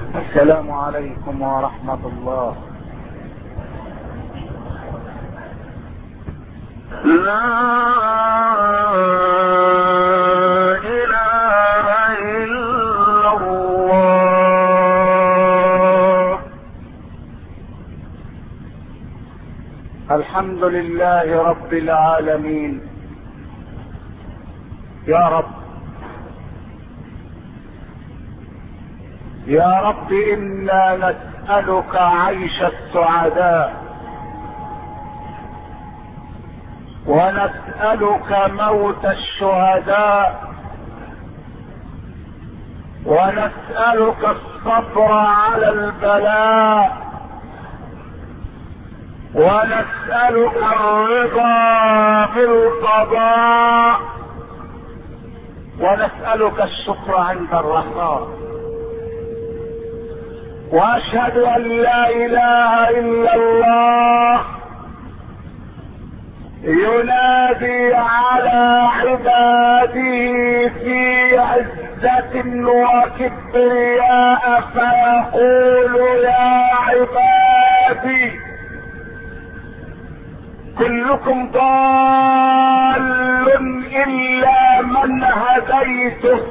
السلام عليكم ورحمة الله. لا إله إلا الله. الحمد لله رب العالمين. يا رب يا رب إنا نسألك عيش السعداء، ونسألك موت الشهداء، ونسألك الصبر على البلاء، ونسألك الرضا بالقضاء، ونسألك الشكر عند الرخاء. واشهد ان لا اله الا الله ينادي على عباده في عزة وكبرياء فيقول يا عبادي كلكم ضال الا من هديته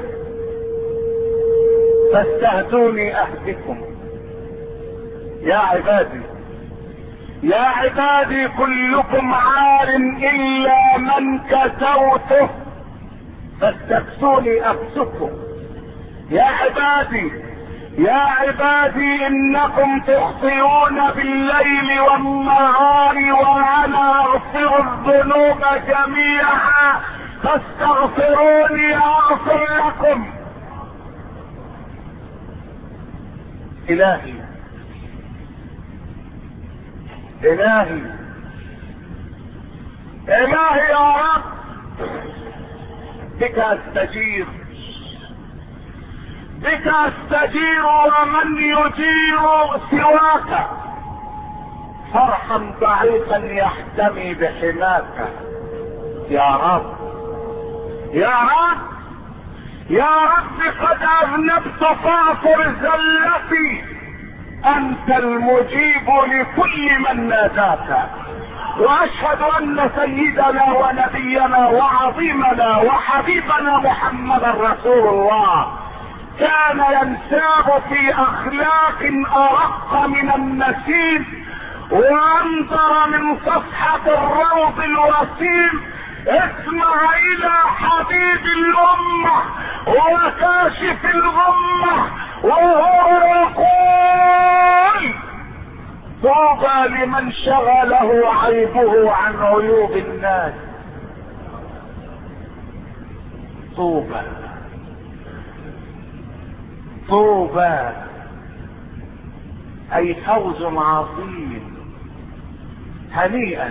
فاستهدوني اهدكم. يا عبادي يا عبادي كلكم عار الا من كسوته فاستكسوني اكسكم. يا عبادي يا عبادي انكم تخطئون بالليل والنهار وانا اغفر الذنوب جميعا فاستغفروني اغفر لكم. الهي الهي الهي يا رب بك استجير بك استجير ومن يجير سواك فارحم ضعيفا يحتمي بحماك. يا رب يا رب يا رب قد اذنبت فاغفر زلتي انت المجيب لكل من ناداك. واشهد ان سيدنا ونبينا وعظيمنا وحبيبنا محمدا رسول الله كان ينساب في اخلاق ارق من النسيم وانظر من صفحة الروض الوسيم. اسمع الى حبيب الامة وكاشف الغمة وهو يقول طوبى لمن شغله عيبه عن عيوب الناس. طوبى طوبى اي فوز عظيم هنيئا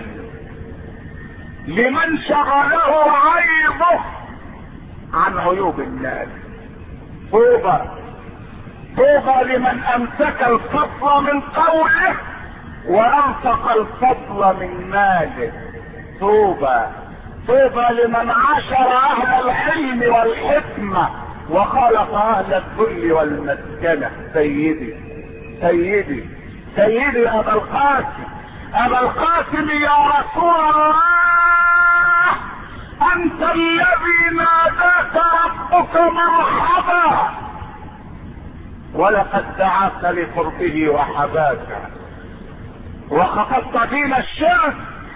لمن شغله عيبه عن عيوب الناس. طوبى طوبى لمن امسك الفضل من قوله وانفق الفضل من ماله. طوبى طوبى لمن عاشر اهل العلم والحكمة وخالط اهل الذل والمسكنة. سيدي سيدي سيدي ابا القاسم ابا القاسم يا رسول الله انت الذي ناداك ربك مرحبا ولقد دعاك لقربه وحباك وخطبت دين الشرك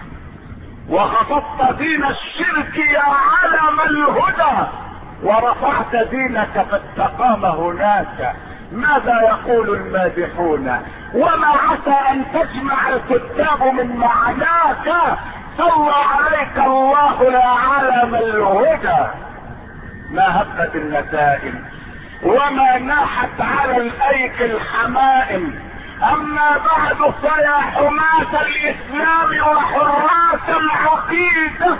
وخطبت دين الشرك يا علم الهدى ورفعت دينك فاستقام هناك. ماذا يقول المادحون وما عسى ان تجمع الكتاب من معناك. صلى عليك الله يا علم الهدى. ما هبت النسائم وما ناحت على الايك الحمائم. اما بعد فيا حماة الاسلام وحراس العقيدة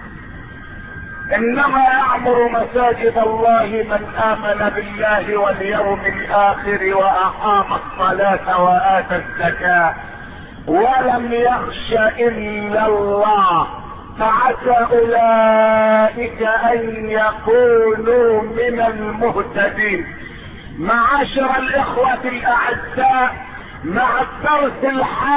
انما يعمر مساجد الله من امن بالله واليوم الاخر واقام الصلاة واتى الزكاة ولم يخش الا الله فعسى اولئك ان يكونوا من المهتدين. معاشر الاخوة الاعزاء، مع الدرس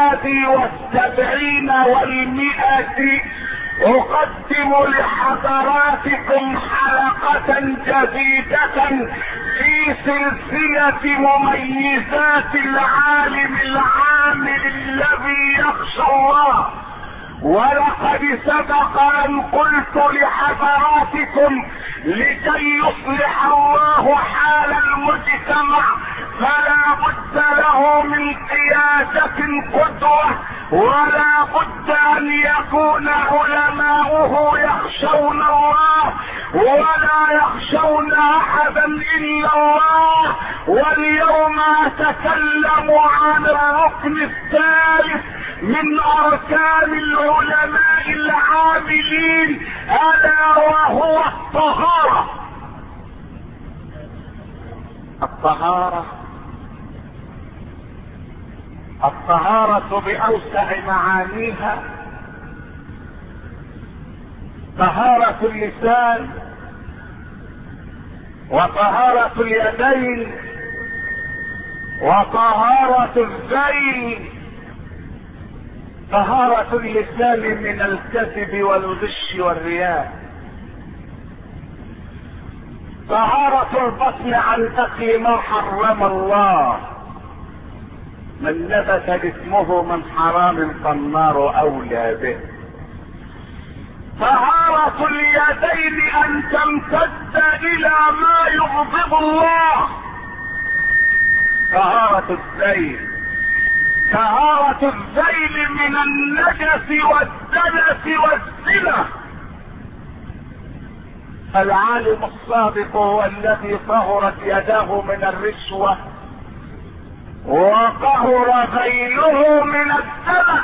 71 و100 اقدم لحضراتكم حلقة جديدة في سلسلة مميزات العالم العامل الذي يخشى الله. ولقد سبق ان قلت لحضراتكم لكي يصلح الله حال المجتمع فلا بد له من قيادة قدوة، ولا بد ان يكون علماؤه يخشون الله ولا يخشون احدا الا الله. واليوم اتكلم عن الركن الثالث من اركان العلماء العاملين، الا وهو الطهارة. الطهارة بأوسع معانيها طهارة اللسان وطهارة اليدين وطهارة الذيل. طهارة اللسان من الكذب والغش والرياء، طهارة البطن عن اكل ما حرم الله، من نبت جسمه من حرام فالنار اولى به. طهارة اليدين ان تمتد الى ما يغضب الله. طهارة الذيل من النجس والدنس والزنا. العالم الصادق هو الذي طهرت يداه من الرشوة وطهر ذيله من الدنس.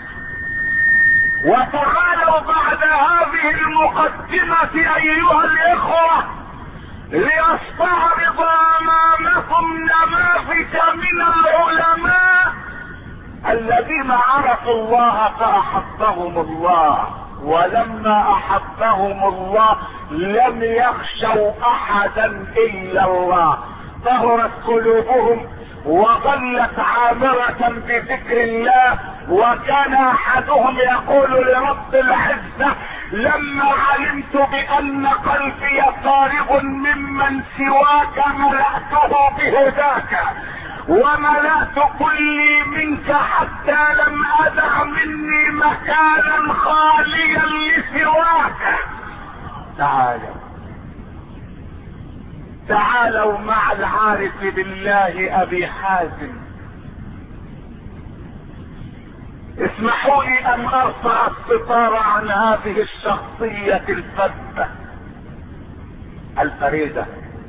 وتعالوا بعد هذه المقدمة ايها الاخوة لأستعرض امامكم نماذج من العلماء الذين عرفوا الله فاحبهم الله، ولما احبهم الله لم يخشوا احدا الا الله. طهرت قلوبهم وظلت عامرة بذكر الله. وكان احدهم يقول لرب العزة: لما علمت بان قلبي فارغ ممن سواك ملأته بهداك وملأت كلي منك حتى لم أدع مني مكانا خاليا لسواك. تعالوا مع العارف بالله ابي حازم. اسمحوا لي ان ارفع الستار عن هذه الشخصية الفذة الفريدة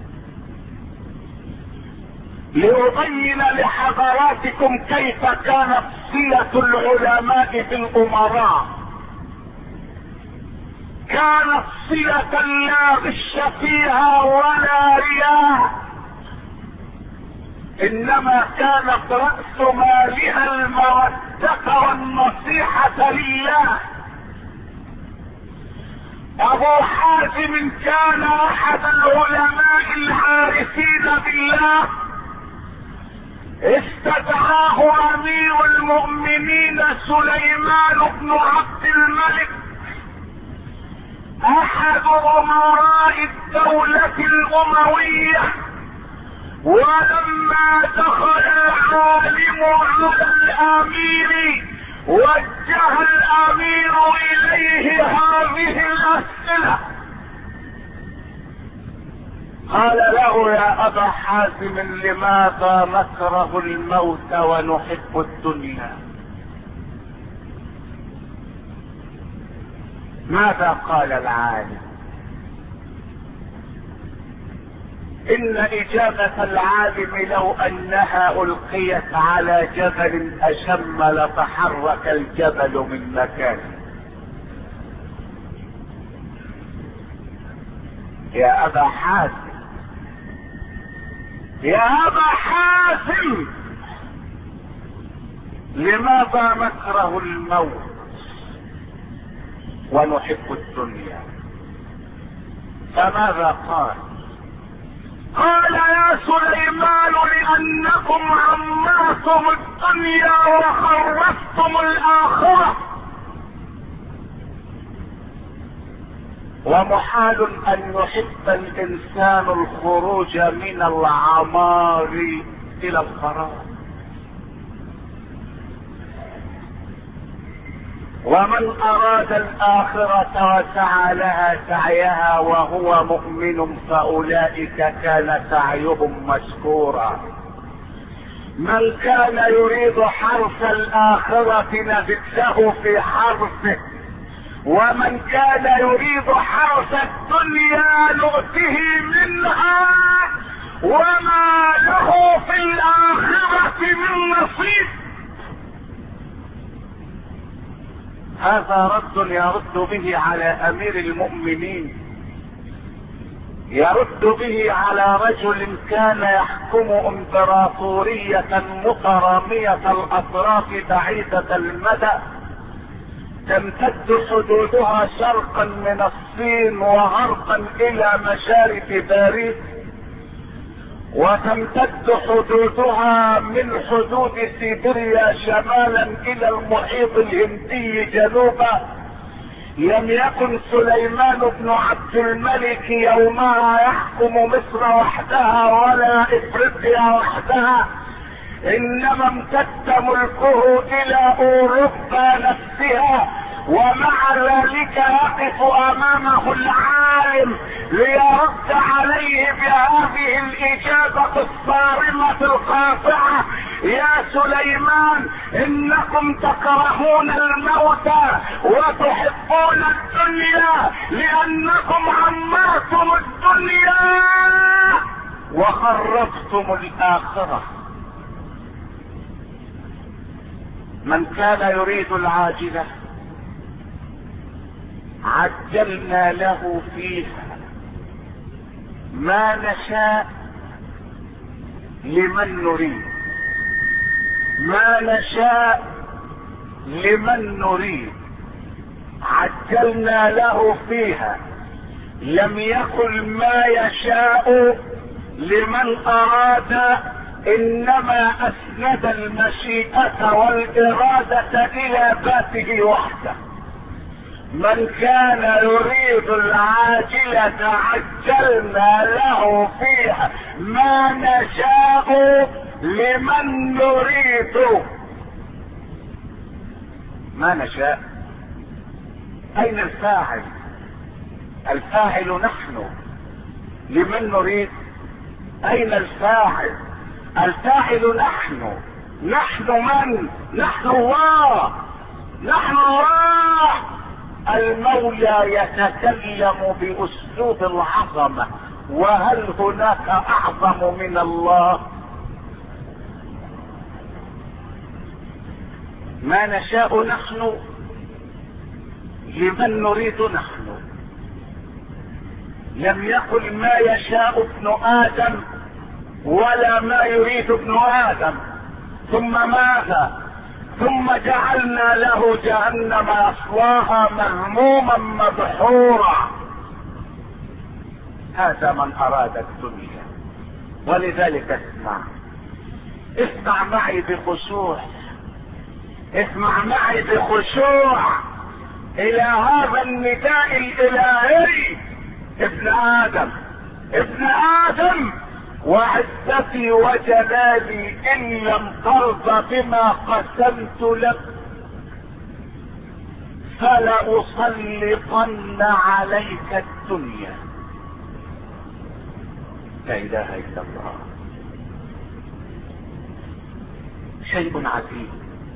لأبين لحضراتكم كيف كانت صلة العلماء بالأمراء. كانت صلة لا غش فيها ولا رياء، انما كانت رأس مالها المودة والنصيحة لله. ابو حازم كان احد العلماء العارفين بالله. استدعاه امير المؤمنين سليمان بن عبد الملك احد امراء الدولة الاموية، ولما دخل العالم على الامير وجه الامير اليه هذه الاسئلة. قال له: يا ابا حازم، لماذا نكره الموت ونحب الدنيا؟ ماذا قال العالم؟ ان اجابة العالم لو انها القيت على جبل اشم لتحرك الجبل من مكانه. يا ابا حازم، يا ابا حازم، لماذا نكره الموت ونحب الدنيا؟ فماذا قال؟ قال يا سليمان لأنكم عمرتم الدنيا وخرفتم الآخرة، ومحال أن يحب الإنسان الخروج من العمار إلى الخراب. ومن أراد الآخرة وسعى لها سعيها وهو مؤمن فأولئك كان سعيهم مشكورا. من كان يريد حرث الآخرة نزد له في حرثه، ومن كان يريد حرث الدنيا نؤته منها وما له في الآخرة من نصيب. هذا رد يرد به على امير المؤمنين، يرد به على رجل كان يحكم امبراطورية مترامية الاطراف بعيدة المدى، تمتد حدودها شرقا من الصين وغربا الى مشارف باريس، وتمتد حدودها من حدود سيبيريا شمالا الى المحيط الهندي جنوبا. لم يكن سليمان بن عبد الملك يومها يحكم مصر وحدها ولا افريقيا وحدها، انما امتد ملكه الى اوروبا نفسها. ومع ذلك يقف امامه العالم ليرد عليه بهذه الاجابة الصارمة القاطعة: يا سليمان انكم تكرهون الموت وتحبون الدنيا لانكم عمرتم الدنيا وخربتم الاخرة. من كان يريد العاجلة عجلنا له فيها ما نشاء لمن نريد، ما نشاء لمن نريد، عجلنا له فيها. لم يكن ما يشاء لمن اراد، انما اسند المشيئة والارادة الى ذاته وحده. من كان يريد العاجلة عجلنا له فيها ما نشاء لمن نريد. ما نشاء، اين الفاعل؟ الفاعل نحن. لمن نريد، اين الفاعل؟ الفاعل نحن. نحن من؟ نحن الله، نحن الله. المولى يتكلم باسلوب العظمة، وهل هناك اعظم من الله؟ ما نشاء نحن لمن نريد نحن. لم يقل ما يشاء ابن ادم ولا ما يريد ابن ادم. ثم ماذا؟ ثم جعلنا له جهنم يصلاها مذموما مدحورا. هذا من اراد الدنيا. ولذلك اسمع معي بخشوع، اسمع معي بخشوع الى هذا النداء الالهي: ابن ادم، ابن ادم، وعزتي وجلالي ان لم ترضى بما قسمت لك فلأسلطن عليك الدنيا. لا اله الا الله. شيء عجيب،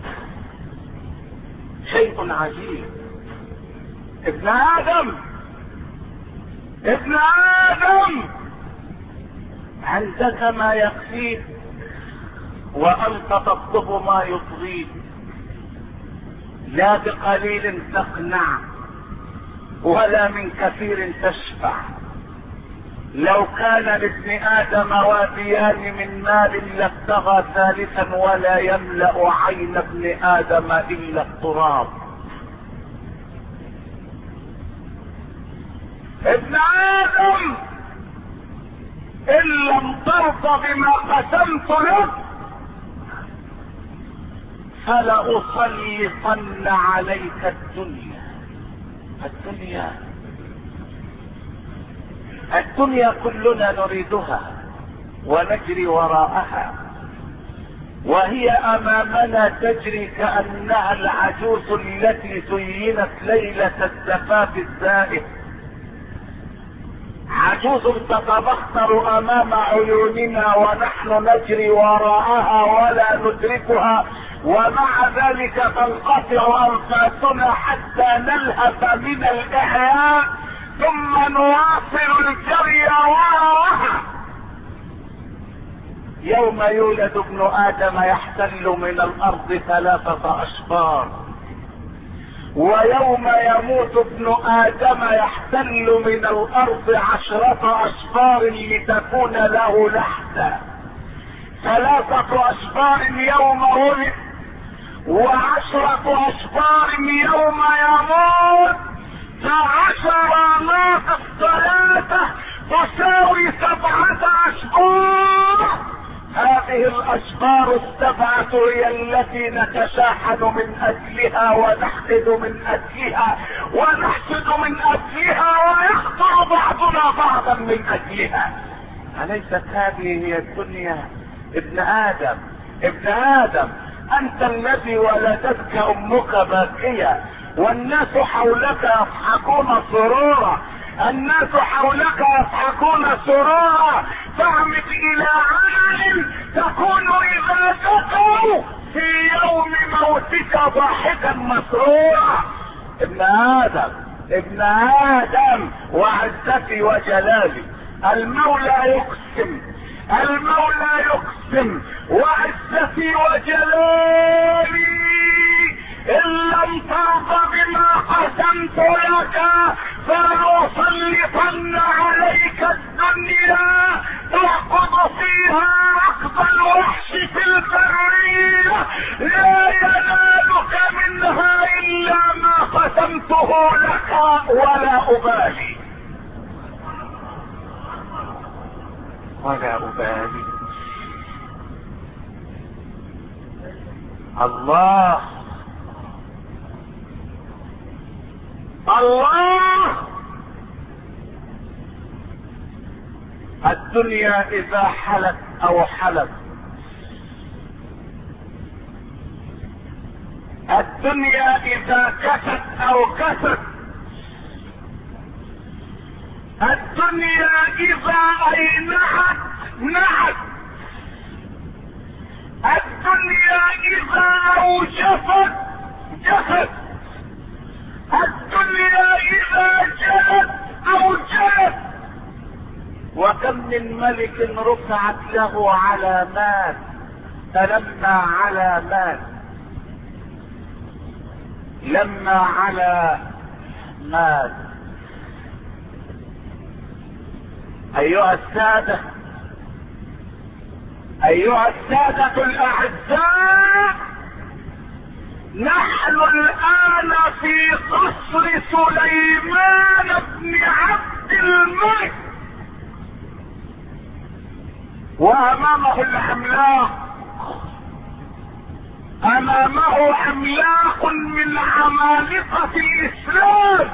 شيء عجيب. ابن ادم، ابن ادم، عندك ما يكفيك وانت تطلب ما يطغيك. لا بقليل تقنع ولا من كثير تشفع. لو كان لابن ادم واديان من مال لابتغى ثالثا ولا يملأ عين ابن ادم الا التراب. ابن ادم، ان لم ترضى بما قسمت لك فلأسلطن عليك الدنيا. الدنيا كلنا نريدها ونجري وراءها، وهي امامنا تجري كأنها العجوز التي زينت ليلة الزفاف الزائف، عجوز تتبختر امام عيوننا ونحن نجري وراءها ولا ندركها، ومع ذلك تنقطع انفاسنا حتى نلهث من الاحياء ثم نواصل الجري وراءها. يوم يولد ابن ادم يحتل من الارض 3 أشبار، ويوم يموت ابن ادم يحتل من الارض 10 أشبار لتكون له لحدا. 3 أشبار يوم ولد، و10 أشبار يوم يموت، ف10 ناقص 3 تساوي 7 أشبار. هذه الاشبار ال7 هي التي نتشاحن من اجلها ونحقد من اجلها ونحسد من اجلها ويقتل بعضنا بعضا من اجلها. اليست هذه هي الدنيا؟ ابن ادم انت الذي ولدتك امك باكية والناس حولك يضحكون سرورا، الناس حولك يضحكون سرورا، فاعمد الى عمل تكون اذا ذكروا في يوم موتك ضاحكا مسرورا. ابن ادم وعزتي وجلالي، المولى يقسم وعزتي وجلالي ان لم ترضى بما قسمت لك فلأسلطن عليك الدنيا تركض فيها ركض الوحش في البرية، لا ينالك منها الا ما قسمته لك ولا ابالي. الله الدنيا اذا حلت او حلت، الدنيا اذا كست او كست، الدنيا اذا اينعت نعت، الدنيا اذا اوجفت جفت، الدنيا اذا جلت او جلت. وكم من ملك رفعت له علامات فلما على مات. ايها السادة الاعزاء، نحن الان في قصر سليمان بن عبد الملك، وامامه عملاق من عمالقة الاسلام.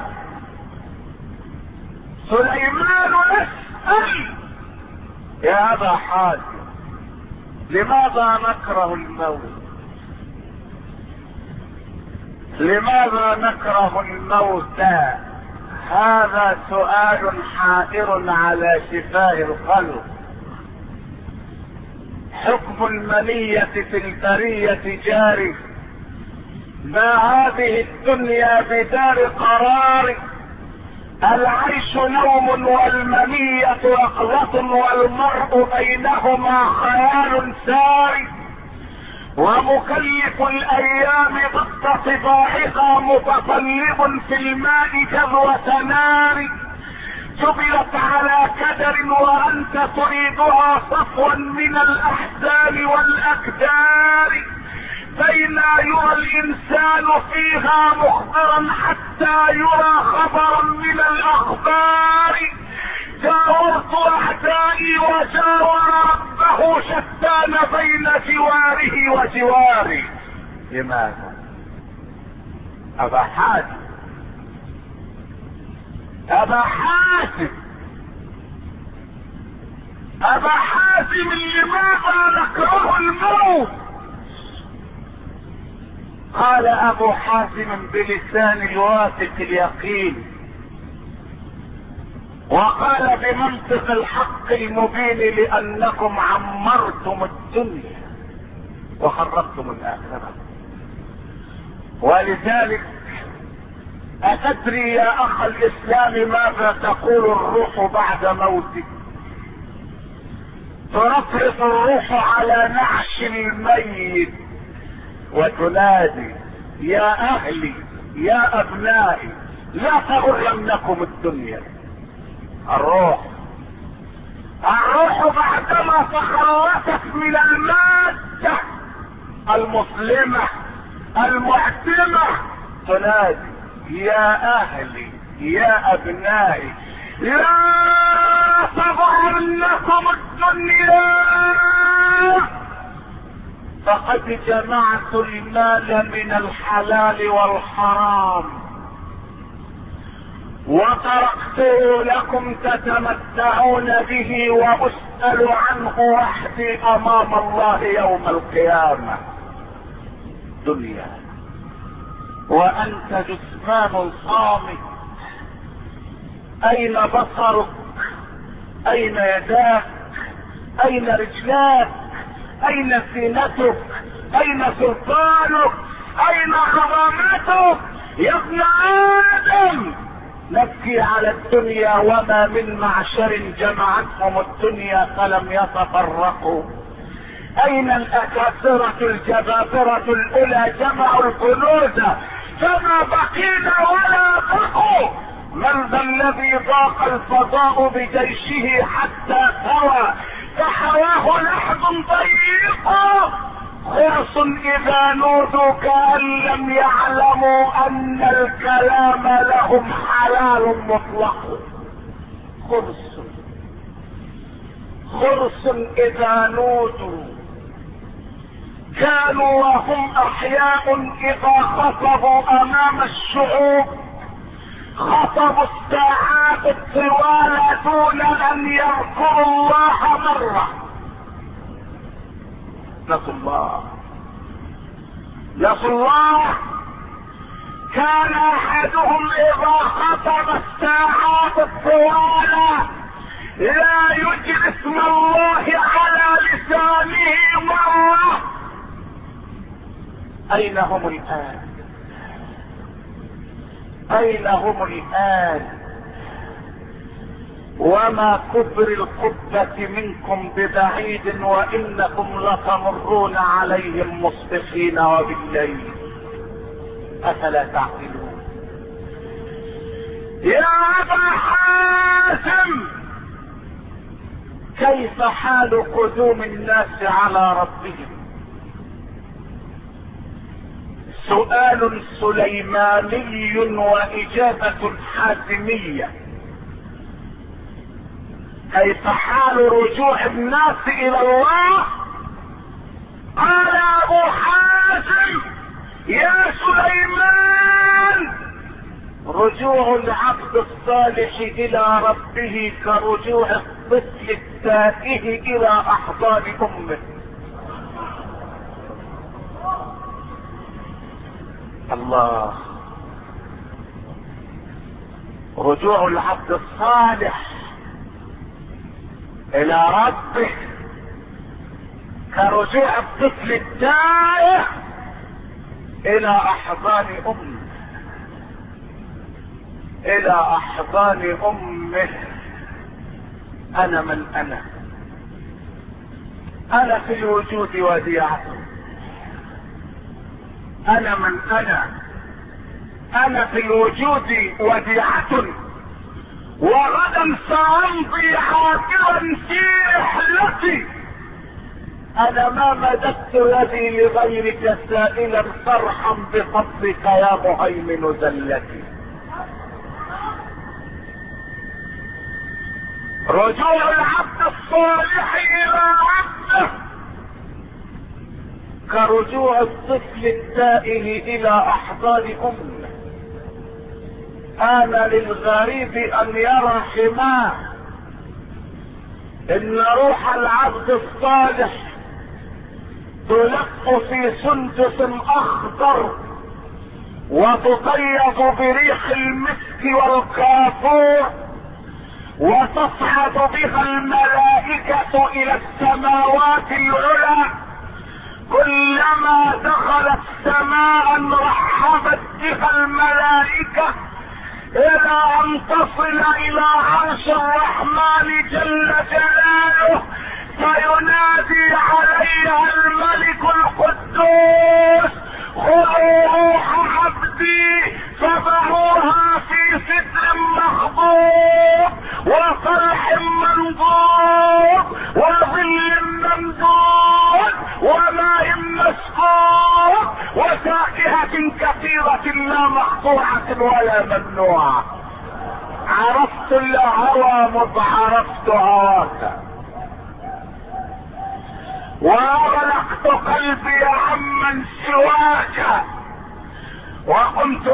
سليمان يسأل: يا ابا حاتم، لماذا نكره الموت؟ لماذا نكره الموت؟ هذا سؤال حائر على شفاه الخلق. حكم المنية في البرية جاري، ما هذه الدنيا بدار قرار، العيش نوم والمنية يقظة والمرء بينهما خيال ساري، ومكلف الايام ضد طباعها متطلب في الماء جذوة نار، جبلت على كدر وانت تريدها صفوا من الاحزان والاكدار، بين يرى الانسان فيها مخبرا حتى يرى خبرا من الاخبار، جاورت اعدائي وجاور ربه شتان بين جواره وجواري. لماذا؟ ابا حاتم ابا حاتم ابا حاتم لماذا نكره الموت؟ قال ابو حاتم بلسان الواثق اليقين، وقال بمنطق الحق المبين: لانكم عمرتم الدنيا وخربتم الاخره. ولذلك اتدري يا اخ الاسلام ماذا تقول الروح بعد موتك؟ ترفرف الروح على نعش الميت وتنادي: يا اهلي يا ابنائي لا تغرنكم الدنيا. الروح بعدما تخلصت من المادة المظلمة المعتمة تنادي: يا اهلي يا ابنائي لا تغرنكم الدنيا، فقد جمعت المال من الحلال والحرام وتركته لكم تتمتعون به واسأل عنه وحدي امام الله يوم القيامة. دنيا وانت جسمان صامت، اين بصرك؟ اين يداك؟ اين رجلاك؟ اين زينتك؟ اين سلطانك؟ اين عظمتك؟ يا ابن ادم نبكي على الدنيا وما من معشر جمعتهم الدنيا فلم يتفرقوا. اين الاكاثرة الجبابرة الاولى جمعوا الكنوز فما بقينا ولا بقوا؟ من ذا الذي ضاق الفضاء بجيشه حتى ثوى فحواه لحظ ضيق؟ خرص اذا نودوا كأن لم يعلموا ان الكلام لهم حلال مطلق. خرص اذا نودوا كانوا وهم احياء اذا خطبوا امام الشعوب خطبوا الساعات الطوال دون ان يذكروا الله مرة. نسوا الله. كان احدهم اذا خطب الساعات الطوال لا يجري اسم الله على لسانه مرة. اين هم الان؟ اين هم الان؟ وما كبر القبة منكم ببعيد وانكم لتمرون عليهم مصبحين وبالليل، افلا تعقلون؟ يا ابا حاتم كيف حال قدوم الناس على ربهم؟ سؤال سليماني واجابة حاتمية. كيف حال رجوع الناس الى الله؟ قال ابو حاتم: يا سليمان رجوع العبد الصالح الى ربه كرجوع الطفل التائه الى احضان امه. الله. رجوع العبد الصالح الى ربه كرجوع الطفل التائه الى احضان امه. الى احضان امه. انا من انا في الوجود وديعة. انا من انا في الوجود وديعة، وغدا سأمضي عاقلا في رحلتي. انا ما مددت يدي لغيرك سائلا فرحا بفضلك يا مهيمن زلتي. رجوع العبد الصالح الى ربه كرجوع الطفل التائه الى احضان امه. آن للغريب ان يرى حماه. ان روح العبد الصالح تلف في سندس اخضر وتطيب بريح المسك والكافور وتصعد بها الملائكة الى السماوات العلى. كلما دخلت سماء رحبت بها الملائكة الى ان تصل الى عرش الرحمن جل جلاله، فينادي عليها الملك القدوس: خذوا روح عبدي فضعوها في سدر مخضود وفرح منضود وظل ممدود وماء مسكوب وفاكهة كثيرة لا مقطوعة ولا ممنوعة. عرفت الهوى مذ عرفت هواك، واغلقت قلبي عمن سواك، وقمت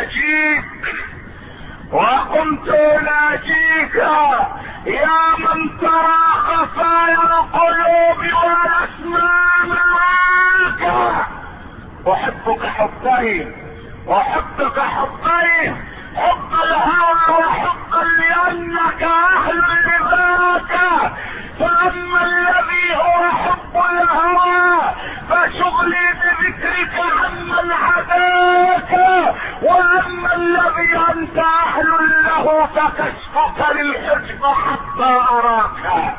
اناجيك يا من ترى خفايا القلوب والاسماء معاك. احبك حبين، احبك حبين، حب الهوى وحب لانك اهل لذاك. فاما الذي هو حب الهوى فشغلي بذكرك عمن عداك، واما الذي انت اهل له فكشفك للحجب حتى اراك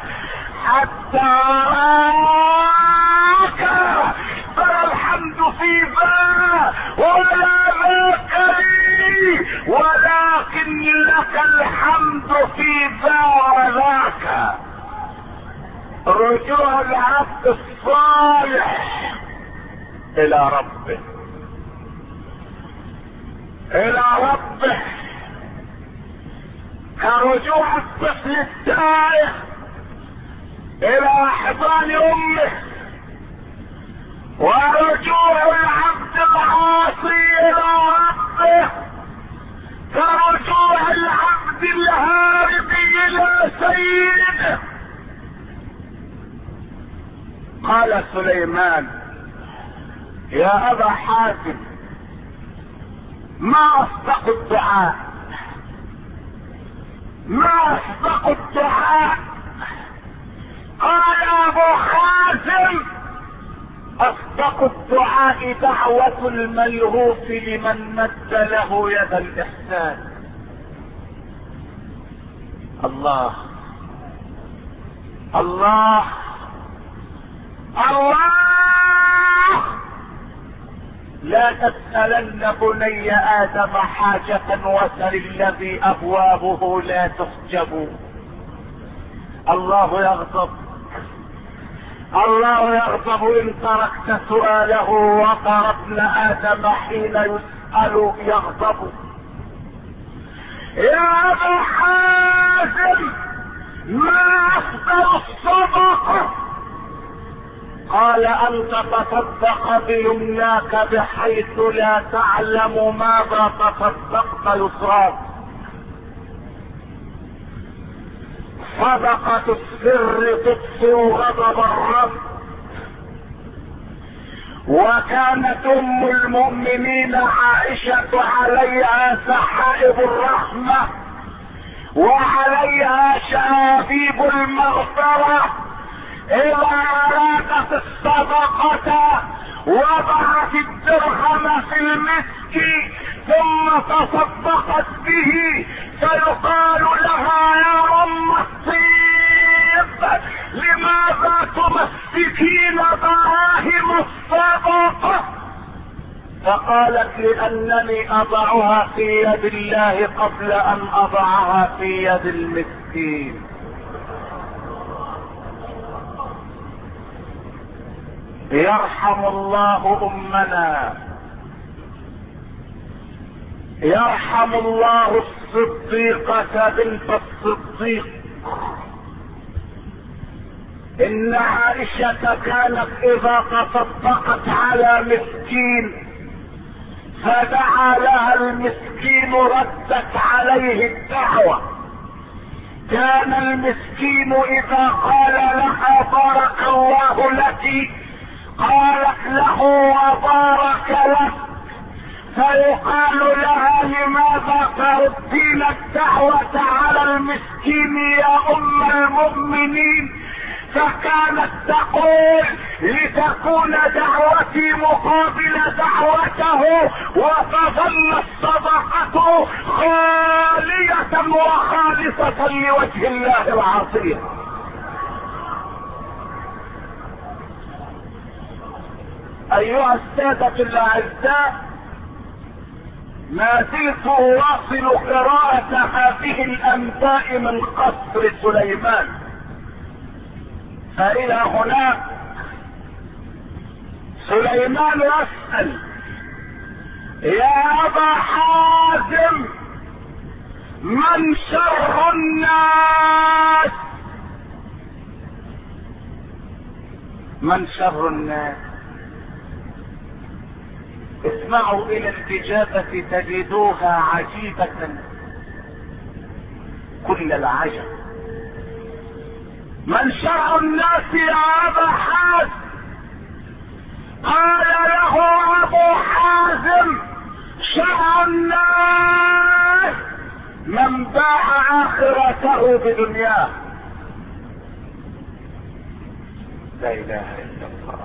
ترى الحمد في ذا ولا ذاك لي، ولكن لك الحمد في ذا وذاك. رجوع العبد الصالح الى ربه كرجوع الطفل التائه الى احضان امه، ورجوع العبد العاصي الى ربه كرجوع العبد الهارب الى سيده. قال سليمان: يا ابا حاتم ما اصدق الدعاء، ما اصدق الدعاء. قال ابو حاتم: اصدق الدعاء دعوة الملهوف لمن مد له يد الاحسان. الله الله الله. لا تسألن بني آدم حاجة وسل الذي أبوابه لا تحجب. الله يغضب، الله يغضب إن تركت سؤاله، وترى ابن آدم حين يسأل يغضب. يا أبا حازم ما أفضل الصدقة؟ قال: أن تتصدق بيمناك بحيث لا تعلم ماذا تصدقت يسراك. صدقة السر تطفئ غضب الرب. وكانت ام المؤمنين عائشة عليها سحائب الرحمة وعليها شابيب المغفرة. إذا أرادت الصدقة وضعت الدرهم في المسك ثم تصدقت به، فيقال لها: يا ام الطيب لماذا تمسكين دراهم الصدقة؟ فقالت: لأنني أضعها في يد الله قبل أن أضعها في يد المسكين. يرحم الله أمنا، يرحم الله الصديقة بنت الصديق ان عائشة كانت اذا تصدقت على مسكين فدعا لها المسكين ردت عليه الدعوة. كان المسكين اذا قال لها بارك الله لك قالت له وبارك لك، فيقال لها لماذا تردين الدعوة على المسكين يا ام المؤمنين؟ فكانت تقول لتكون دعوتي مقابل دعوته وتظل الصدقة خالية وخالصة لوجه الله العظيم. ايها السادة الاعزاء، ما زلت اواصل قراءة هذه الانباء من قصر سليمان. فإلى هناك سليمان يسأل يا أبا حازم من شر الناس؟ من شر الناس؟ اسمعوا إلى الإجابة تجدوها عجيبة كل العجب. من شر الناس يا ابا حازم؟ قال له ابو حازم شر الناس من باع اخرته بدنياه. لا اله الا الله.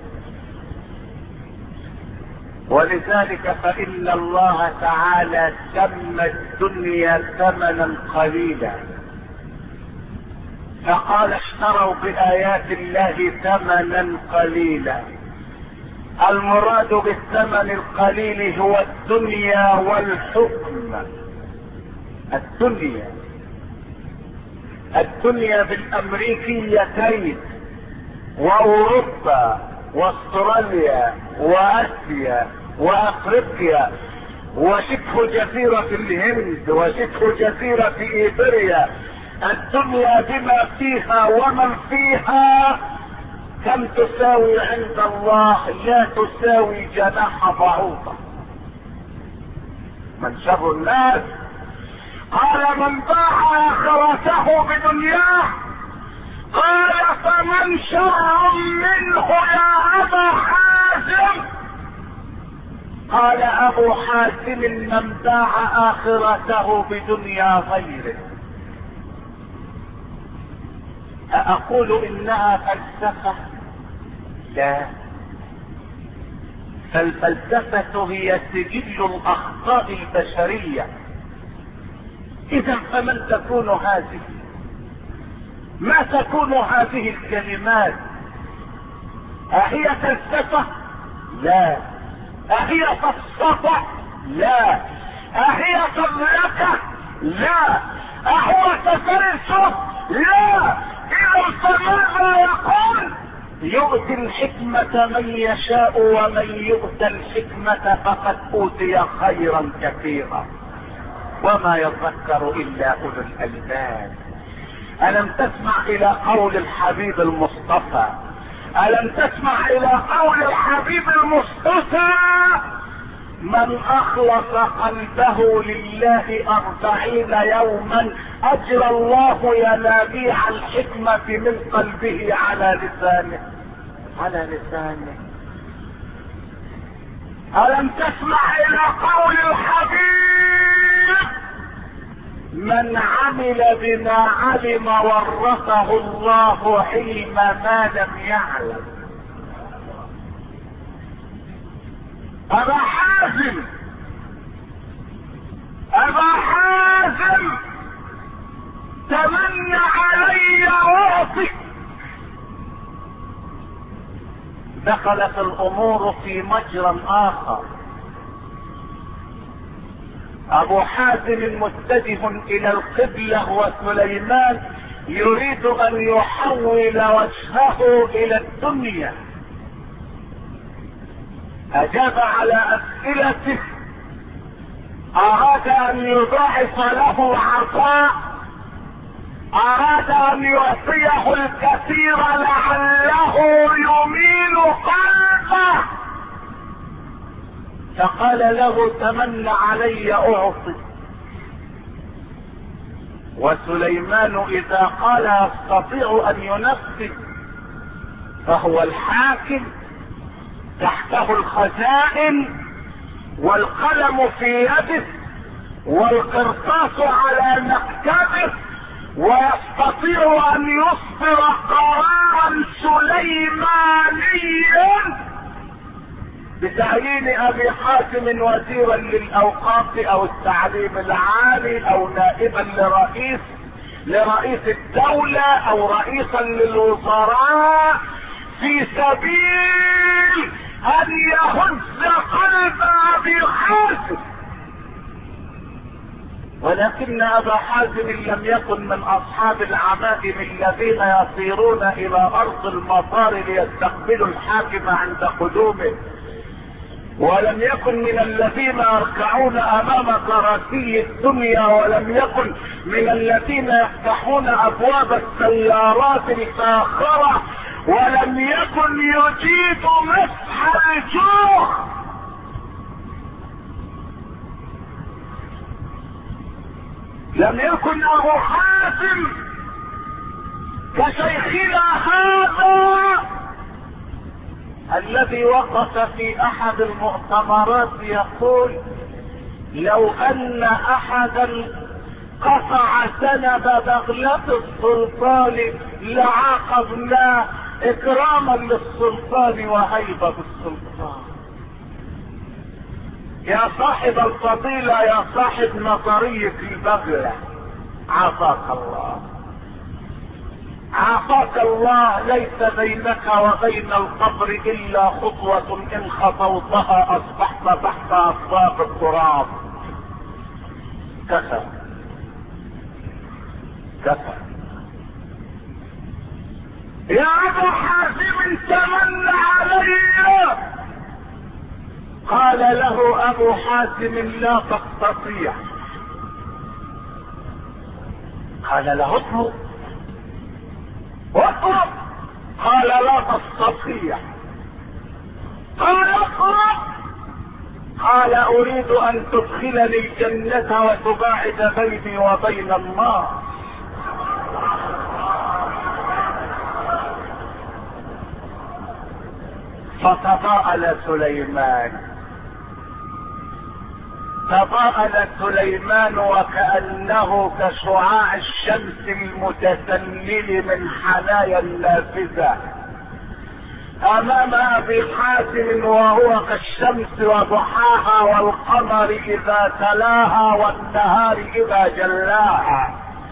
ولذلك فان الله تعالى سمى الدنيا ثمنا قليلا، فقال اشتروا بآيات الله ثمنا قليلا. المراد بالثمن القليل هو الدنيا والحكم. الدنيا بالامريكيتين واوروبا واستراليا واسيا وافريقيا وشبه جزيرة الهند وشبه جزيرة ايبريا. الدنيا بما فيها ومن فيها كم تساوي عند الله؟ لا تساوي جناح بعوضة. من شر الناس؟ قال من باع اخرته بدنياه. قال فمن شر منه يا ابا حازم؟ قال ابو حازم من باع اخرته بدنيا غيره. أقول إنها فلسفة؟ لا، فالفلسفة هي سجل الأخطاء البشرية. إذا فمن تكون هذه؟ ما تكون هذه الكلمات؟ أهي فلسفة؟ لا. أهي فلسفة؟ لا. أهي فلسفة؟ لا. أهو تفلسف؟ لا. إذا فماذا يقول؟ يؤتي الحكمة من يشاء ومن يؤتى الحكمة فقد أوتي خيرا كثيرا وما يذكر إلا أولو الألباب. ألم تسمع إلى قول الحبيب المصطفى؟ ألم تسمع إلى قول الحبيب المصطفى؟ من أخلص قلبه لله 40 يوما أجرى الله ينابيع الحكمة من قلبه على لسانه. ألم تسمع إلى قول الحبيب؟ من عمل بما علم ورثه الله علم ما لم يعلم. أبا حازم تمنى علي أعطيك. دخلت الأمور في مجرى آخر. أبو حازم متجه إلى القبلة وسليمان يريد أن يحول وجهه إلى الدنيا. أجاب على أسئلته، أراد أن يضاعف له عطاء اراد ان يعطيه الكثير لعله يميل قلبه، فقال له تمن علي اعطي. وسليمان اذا قال يستطيع ان ينفذ، فهو الحاكم، تحته الخزائن والقلم في يده والقرطاس على مكتبه، ويستطيع ان يصدر قرارا سليمانيا بتعيين ابي حاتم وزيرا للاوقاف او التعليم العالي او نائبا لرئيس الدولة او رئيسا للوزراء، في سبيل ان يهز قلب ابي حاتم. ولكن ابا حازم لم يكن من اصحاب العمائم الذين يصيرون الى ارض المطار ليستقبلوا الحاكم عند قدومه، ولم يكن من الذين يركعون امام كراسي الدنيا، ولم يكن من الذين يفتحون ابواب السيارات الفاخرة، ولم يكن يجيد مسح الجوع. لم يكن ابو حاتم كشيخنا هذا الذي وقف في احد المؤتمرات يقول: لو ان احدا قطع ذنب بغلة السلطان لعاقبناه اكراما للسلطان وهيبة السلطان. يا صاحب الفضيلة، يا صاحب نظرية البغلة، عافاك الله، عافاك الله. ليس بينك وبين القبر الا خطوة، ان خطوتها اصبحت تحت اصفاق التراب. كفى كفى. يا ابو حازم تمن علي. قال له ابو حاتم: لا تستطيع. قال له: اطلب اطلب. قال: لا تستطيع. قال: اطلب. قال: اريد ان تدخلني الجنة وتباعد بيني وبين النار. فتضاءل سليمان، تضاءل سليمان وكأنه كشعاع الشمس المتسلل من حنايا النافذة امام ابي حاتم، وهو كالشمس وضحاها والقمر اذا تلاها والنهار اذا جلاها.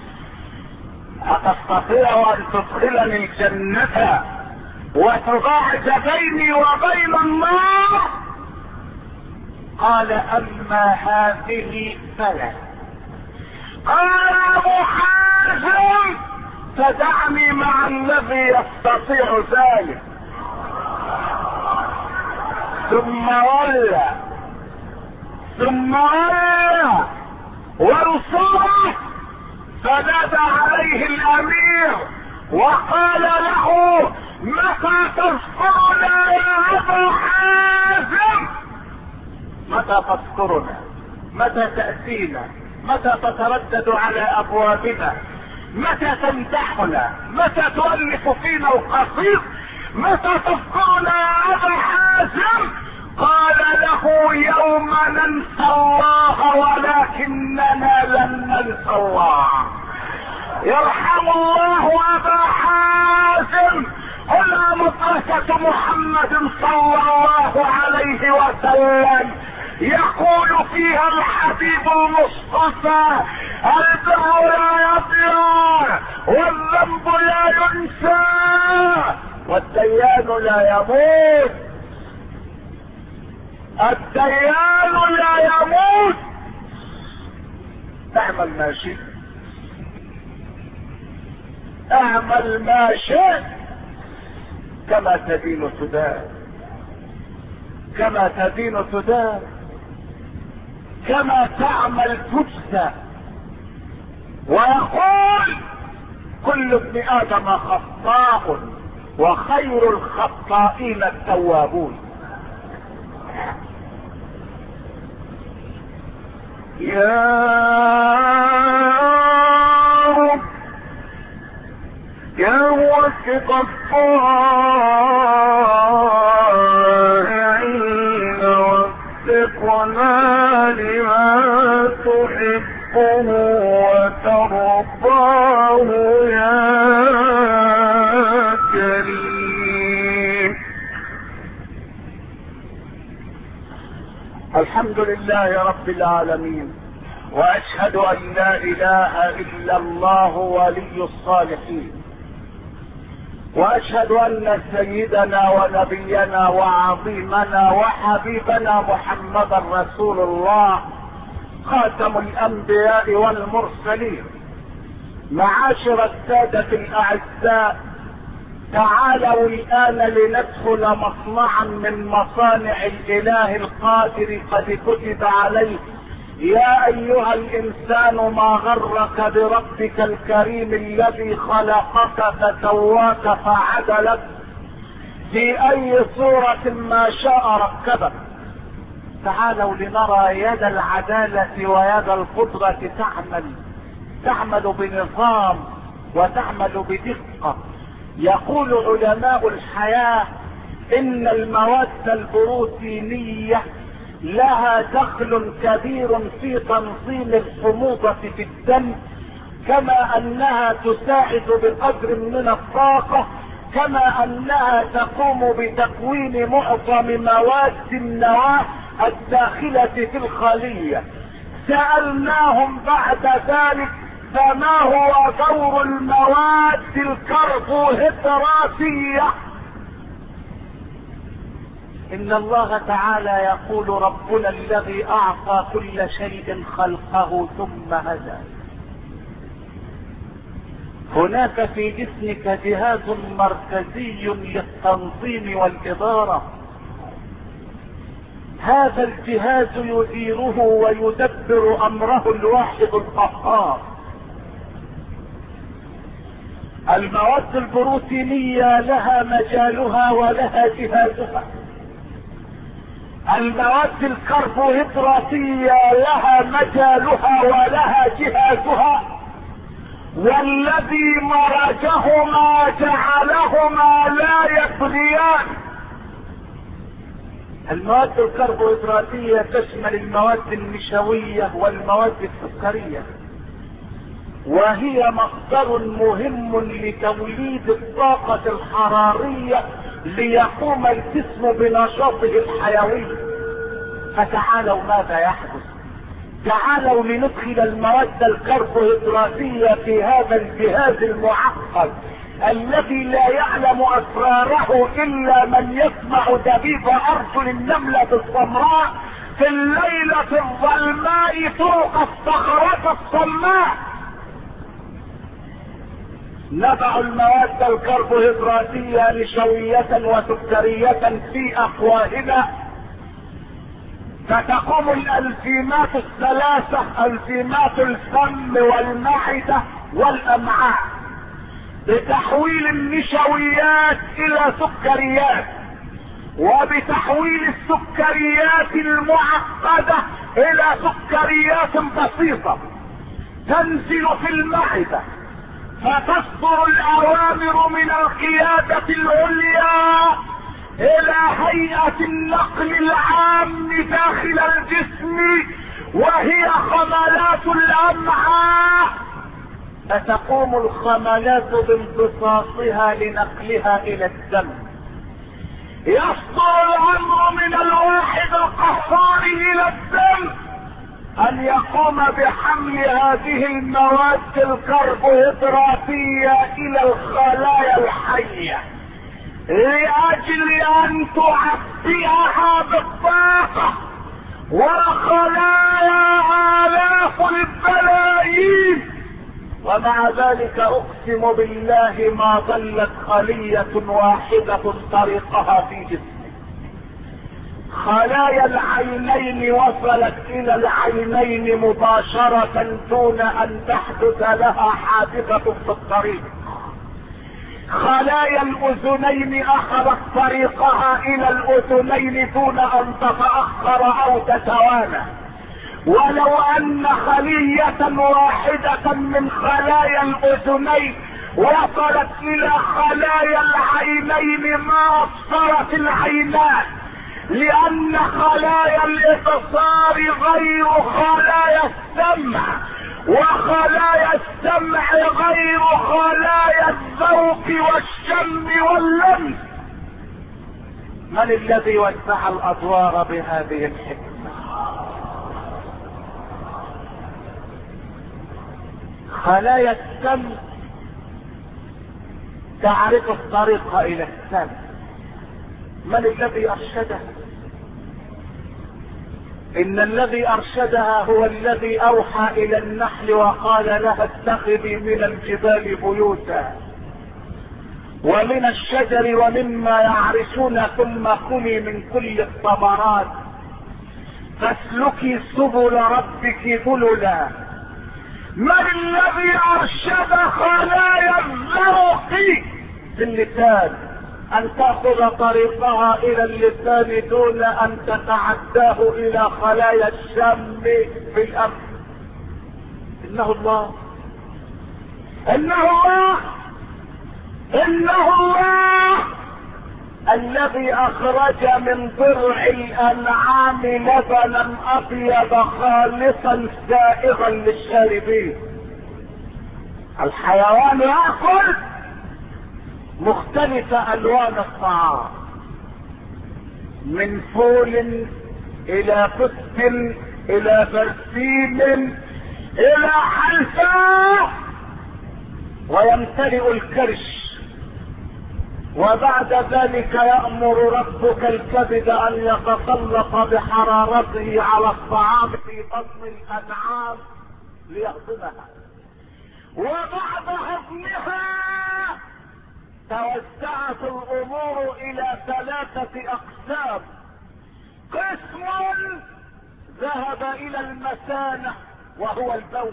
أتستطيع ان تدخلني الجنة وتباعد بيني وبين النار؟ قال: اما هذه فلا. قال ابو حازم: فدعني مع الذي يستطيع ذلك. ثم ولى وانصرف، فنادى عليه الامير وقال له: متى تذكرنا يا ابا حازم؟ متى تذكرنا؟ متى تأتينا؟ متى تتردد على ابوابنا؟ متى تمدحنا؟ متى تؤلف فينا القصيد؟ متى تذكرنا يا ابا حازم؟ قال له: يوم ننسى الله ولكننا لن ننسى الله. يرحم الله ابا حازم. هنا مدرسة محمد صلى الله عليه وسلم، يقول فيها الحبيب المصطفى: البر لا يضيع والذنب لا ينسى والديان لا يموت. الديان لا يموت. اعمل ما شئت، اعمل ما شئت، كما تدين تدان، كما تدين تدان، كما تعمل تجزى. ويقول: كل ابن ادم خطاء وخير الخطائين التوابون. يا رب يا وثق الطائعين وفقنا لما تحبه وترضاه يا كريم. الحمد لله رب العالمين، واشهد ان لا اله الا الله ولي الصالحين، واشهد ان سيدنا ونبينا وعظيمنا وحبيبنا محمدا رسول الله خاتم الانبياء والمرسلين. معاشر السادة الاعزاء، تعالوا الان لندخل مصنعا من مصانع الاله القادر قد كتب عليه: يا ايها الانسان ما غرك بربك الكريم الذي خلقك فسواك فعدلك في اي صورة ما شاء ركبك. تعالوا لنرى يد العدالة ويد القدرة تعمل بنظام وتعمل بدقة. يقول علماء الحياة ان المواد البروتينية لها دخل كبير في تنظيم الحموضة في الدم، كما انها تساعد بقدر من الطاقة، كما انها تقوم بتكوين معظم مواد النواة الداخلة في الخلية. سألناهم بعد ذلك: فما هو دور المواد الكربوهيدراتية؟ ان الله تعالى يقول: ربنا الذي اعطى كل شيء خلقه ثم هدى. هناك في جسمك جهاز مركزي للتنظيم والادارة، هذا الجهاز يديره ويدبر امره الواحد القهار. المواد البروتينية لها مجالها ولها جهازها، المواد الكربوهيدراتية لها مجالها ولها جهازها، والذي مرجهما جعلهما لا يبغيان. المواد الكربوهيدراتية تشمل المواد النشوية والمواد السكرية، وهي مصدر مهم لتوليد الطاقة الحرارية ليقوم الجسم بنشاطه الحيوي. فتعالوا ماذا يحدث؟ تعالوا لندخل المواد الكربوهيدراتية في هذا الجهاز المعقد الذي لا يعلم اسراره الا من يسمع دبيب ارجل النملة السمراء في الليلة الظلماء فوق الصخرة الصماء. نضع المواد الكربوهيدراتية نشوية وسكرية في اقواهنا، فتقوم الانزيمات الثلاثة، انزيمات الفم والمعدة والامعاء، بتحويل النشويات الى سكريات، وبتحويل السكريات المعقدة الى سكريات بسيطة تنزل في المعدة، فتصدر الاوامر من القيادة العليا الى هيئة النقل العام داخل الجسم، وهي خملات الامعاء. فتقوم الخملات بامتصاصها لنقلها الى الدم. يصدر الامر من الواحد القهار الى الدم ان يقوم بحمل هذه المواد الكربوهيدراتية الى الخلايا الحية لاجل ان تعبئها بالطاقة، والخلايا آلاف البلايين. ومع ذلك اقسم بالله ما ضلت خلية واحدة طريقها في جسمي. خلايا العينين وصلت الى العينين مباشرة دون ان تحدث لها حادثة في الطريق. خلايا الاذنين اخذت طريقها الى الاذنين دون ان تتأخر او تتوانى. ولو ان خلية واحدة من خلايا الاذنين وصلت الى خلايا العينين ما ابصرت العينان، لان خلايا الابصار غير خلايا السمع، وخلايا السمع غير خلايا الذوق والشم واللمس. من الذي وسع الادوار بهذه الحكمة؟ خلايا السمع تعرف الطريق الى السمع. من الذي ارشدها؟ ان الذي ارشدها هو الذي اوحى الى النحل وقال لها اتخذي من الجبال بيوتا ومن الشجر ومما يعرشون ثم كلي من كل الثمرات فاسلكي سبل ربك ذللا. من الذي ارشد خلايا الذوق في اللسان ان تأخذ طريقها الى اللسان دون ان تتعداه الى خلايا الشم في الانف؟ انه الله، انه الله، انه الله الذي اخرج من ضرع الانعام لبنا ابيض خالصا سائغا للشاربين. الحيوان يأكل مختلف الوان الطعام، من فول الى فسق الى برسيم الى حلفاء، ويمتلئ الكرش، وبعد ذلك يأمر ربك الكبد ان يتسلط بحرارته على الطعام في بطن الانعام ليهضمها. وبعد هضمها توزعت الامور الى 3 اقسام. قسم ذهب الى المثانة وهو البول،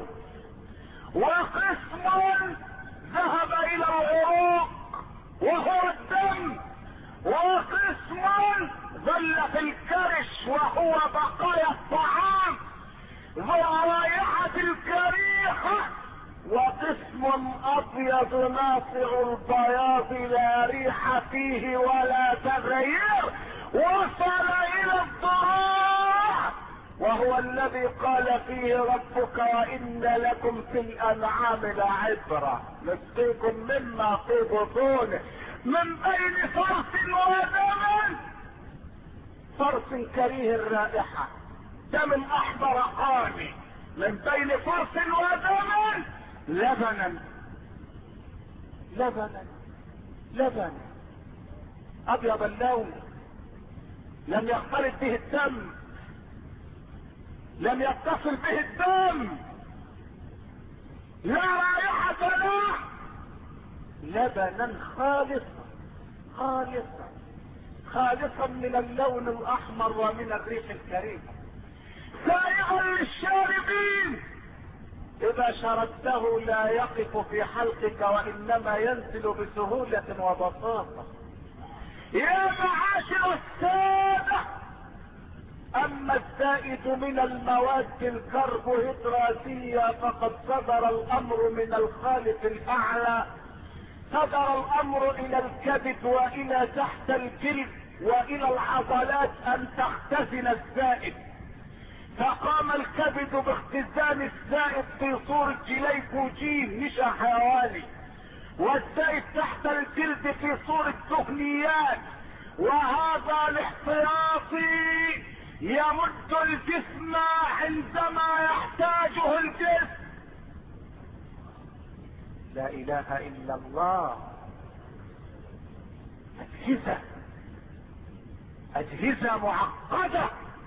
وقسم ذهب الى العروق وهو الدم، وقسم ظل في الكرش وهو بقايا الطعام ذو الرائحة الكريهة، وقسم ابيض ناصع البياض لا ريح فيه ولا تغيير وصل الى الضراع، وهو الذي قال فيه ربك وان لكم في الانعام لعبرة نسقيكم مما في بطونه من بين فرث ودم، فرث كريه الرائحة، دم احمر قاني، من بين فرث ودم لبنا لبنا لبنا ابيض اللون لم يختلط به الدم، لم يتصل به الدم، لا رائحة له، لبنا خالصا خالصا خالصا من اللون الاحمر ومن الريح الكريمة، سائغا للشاربين. اذا شربته لا يقف في حلقك وانما ينزل بسهولة وبساطة. يا معاشر السادة، اما الزائد من المواد الكربوهيدراتية فقد صدر الامر من الخالق الاعلى، صدر الامر الى الكبد والى تحت الجلد والى العضلات ان تختزن الزائد، فقام الكبد باختزان الزائد في صورة جليكوجين نشا حيواني، والزائد تحت الجلد في صورة دهنيات، وهذا الاحتياطي يمد الجسم عندما يحتاجه الجسم. لا اله الا الله. اجهزة معقدة.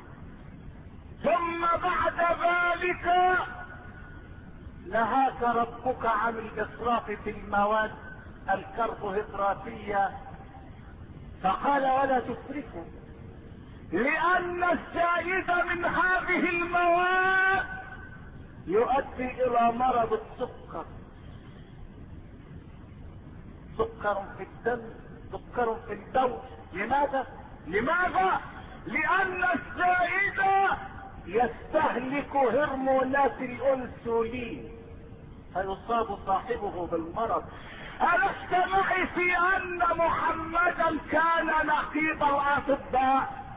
ثم بعد ذلك نهاك ربك عن الاسراف في المواد الكربوهيدراتية، فقال ولا تسرفوا لان الزائد من هذه المواد يؤدي الى مرض السكر. سكر في الدم، سكر في الدم. لماذا؟ لان الزائد يستهلك هرمونات الانسولين فيصاب صاحبه بالمرض. ألست معي في ان محمدا كان نقيب الاطباء؟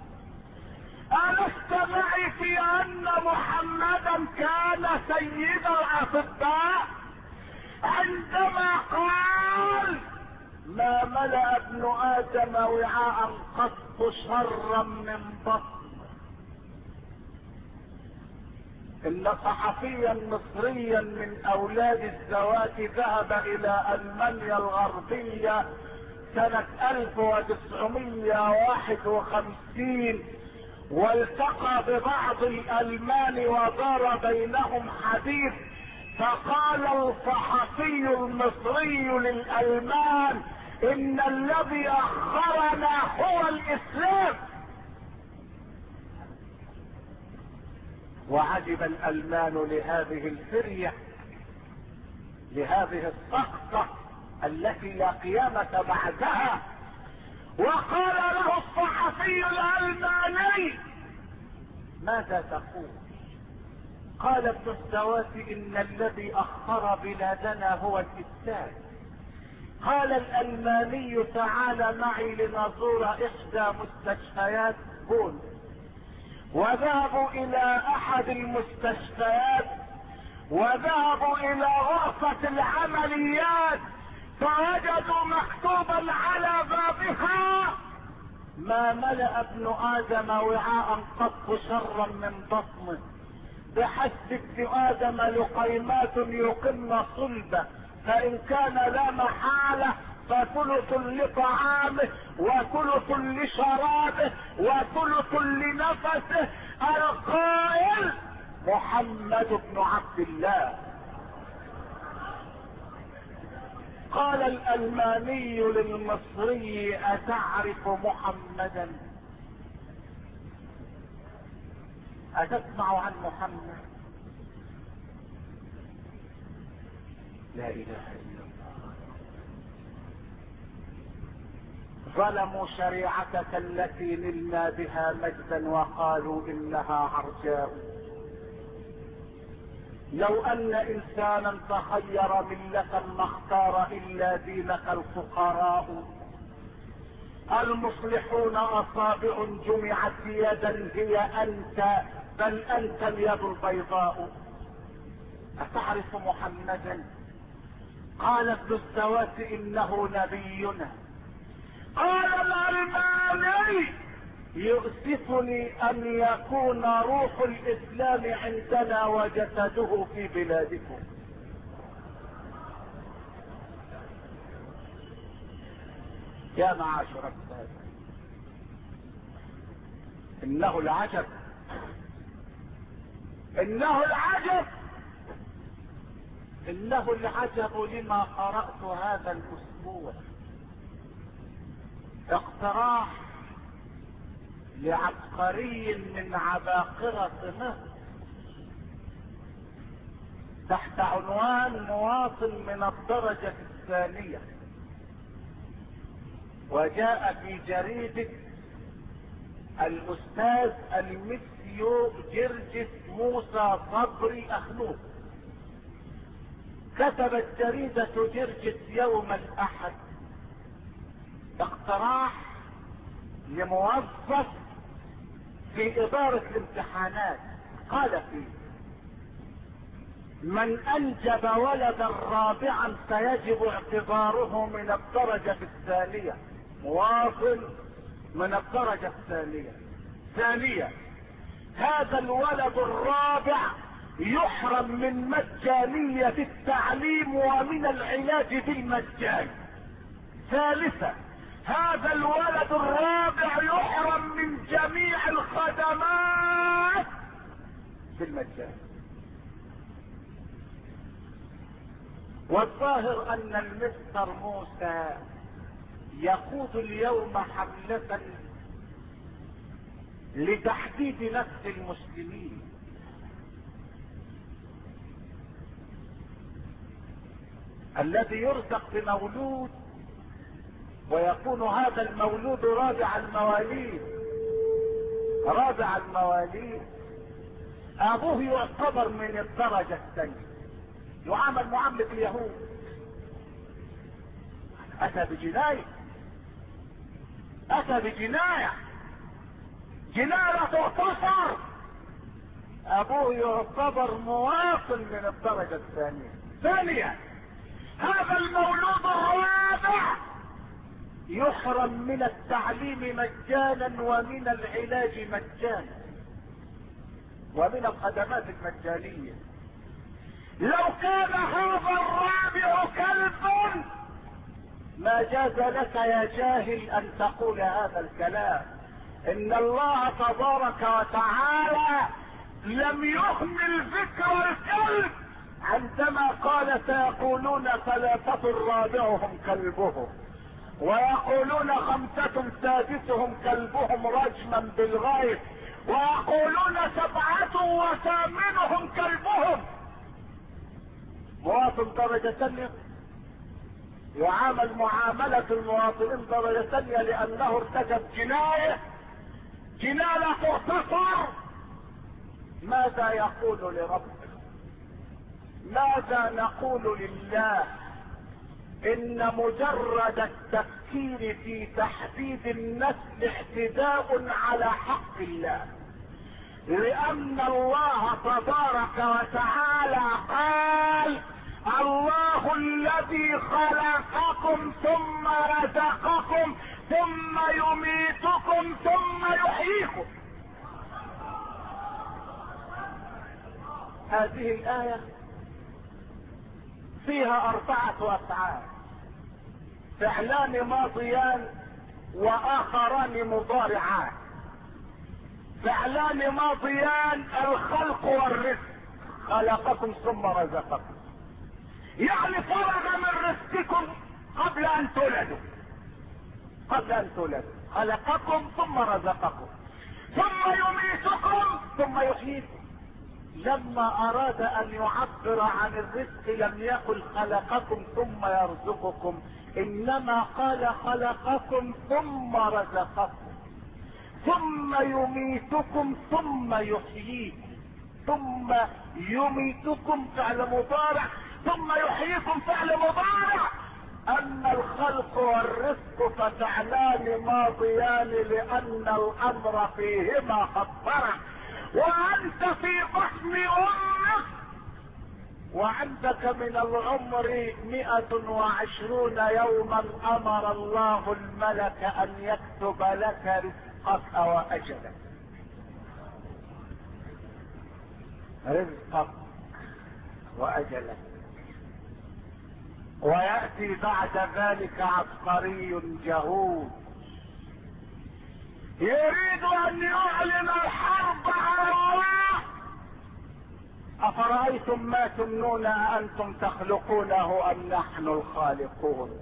ألست معي في ان محمدا كان سيد الاطباء عندما قال ما ملأ ابن ادم وعاء قط شرا من بطن؟ ان صحفيا مصريا من اولاد الزواج ذهب الى المانيا الغربية سنة 1951 والتقى ببعض الالمان ودار بينهم حديث، فقال الصحفي المصري للالمان ان الذي اخرنا هو الاسلام. وعجب الالمان لهذه الفرية، لهذه السقطة التي لا قيامة بعدها. وقال له الصحفي الالماني ماذا تقول؟ قال ابن السواسي ان الذي اخر بلادنا هو الاسلام. قال الالماني تعال معي لنزور احدى مستشفيات بون، وذهبوا الى احد المستشفيات وذهبوا الى غرفة العمليات فوجدوا مكتوبا على بابها ما ملأ ابن ادم وعاء قط شرا من بطنه، بحسب ابن ادم لقيمات يقمن صلبه، فان كان لا محالة فثلث لطعامه وثلث لشرابه وثلث لنفسه. القائل محمد بن عبد الله. قال الالماني للمصري اتعرف محمدا؟ اتسمع عن محمد؟ لا اله الا الله. ظلموا شريعتك التي نلنا بها مجدا وقالوا انها عرجاء. لو ان انسانا تخير ملة ما اختار الا دينك الفقراء. المصلحون اصابع جمعت يدا هي انت، بل انت اليد البيضاء. اتعرف محمدا؟ قال ابن السواسي انه نبينا. قال الالماني يؤسفني ان يكون روح الاسلام عندنا وجسده في بلادكم. يا معاشر السادة، انه العجب، انه العجب، انه العجب لما قرأت هذا الاسبوع. اقتراح لعبقري من عباقرة مصر تحت عنوان مواطن من الدرجة الثانية، وجاء في جريدة الاستاذ المسيو جرجس موسى صبري اخنوق. كتبت جريدة جرجس يوم الاحد اقتراح لموظف في ادارة الامتحانات، قال فيه من انجب ولدا رابعا فيجب اعتباره من الدرجة الثانية، مواطن من الدرجة الثانية. ثانيا هذا الولد الرابع يحرم من مجانية التعليم ومن العلاج بالمجان. ثالثا هذا الولد الرابع يحرم من جميع الخدمات بالمجان. والظاهر ان المستر موسى يقود اليوم حملة لتحديد نسل المسلمين. الذي يرزق بمولود ويكون هذا المولود رابع المواليد، ابوه يعتبر من الدرجة الثانية، يعامل معاملة اليهود. اتى بجناية جناية تغتصر. ابوه يعتبر مواطن من الدرجة الثانية. ثانيا، هذا المولود الرابع يحرم من التعليم مجانا ومن العلاج مجانا ومن الخدمات المجانية. لو كان هذا الرابع كلب ما جاز لك يا جاهل ان تقول هذا الكلام. ان الله تبارك وتعالى لم يهمل ذكر الكلب عندما قال سيقولون 3 رابعهم كلبهم ويقولون 5 سادسهم كلبهم رجما بالغيب ويقولون 7 وثامنهم كلبهم. مواطن درجة ثانية يعامل معاملة المواطنين درجة ثانية لأنه ارتكب جناية تغتصر. ماذا يقول لربك؟ ماذا نقول لله؟ ان مجرد التفكير في تحديد النسل اعتداء على حق الله، لان الله تبارك وتعالى قال: الله الذي خلقكم ثم رزقكم ثم يميتكم ثم يحييكم. هذه الآية فيها 4 أفعال، فعلان ماضيان وآخران مضارعان. فعلان ماضيان الخلق والرزق، خلقكم ثم رزقكم، يعني فرغ من رزقكم قبل ان تولدوا، خلقكم ثم رزقكم ثم يميتكم ثم يحييكم. لما اراد ان يعبر عن الرزق لم يقل خلقكم ثم يرزقكم، انما قال خلقكم ثم رزقكم ثم يميتكم ثم يحييكم. ثم يميتكم فعل مضارع ثم يحييكم فعل مضارع. اما الخلق والرزق ففعلان ماضيان لان الامر فيهما خطرة. وانت في بطن امك وعندك من العمر 120 يوما امر الله الملك ان يكتب لك رزقك واجلك. رزقك واجلك. ويأتي بعد ذلك عبقري جهود يريد ان يعلن الحرب على الله. افرأيتم ما تمنون أأنتم تخلقونه ام نحن الخالقون؟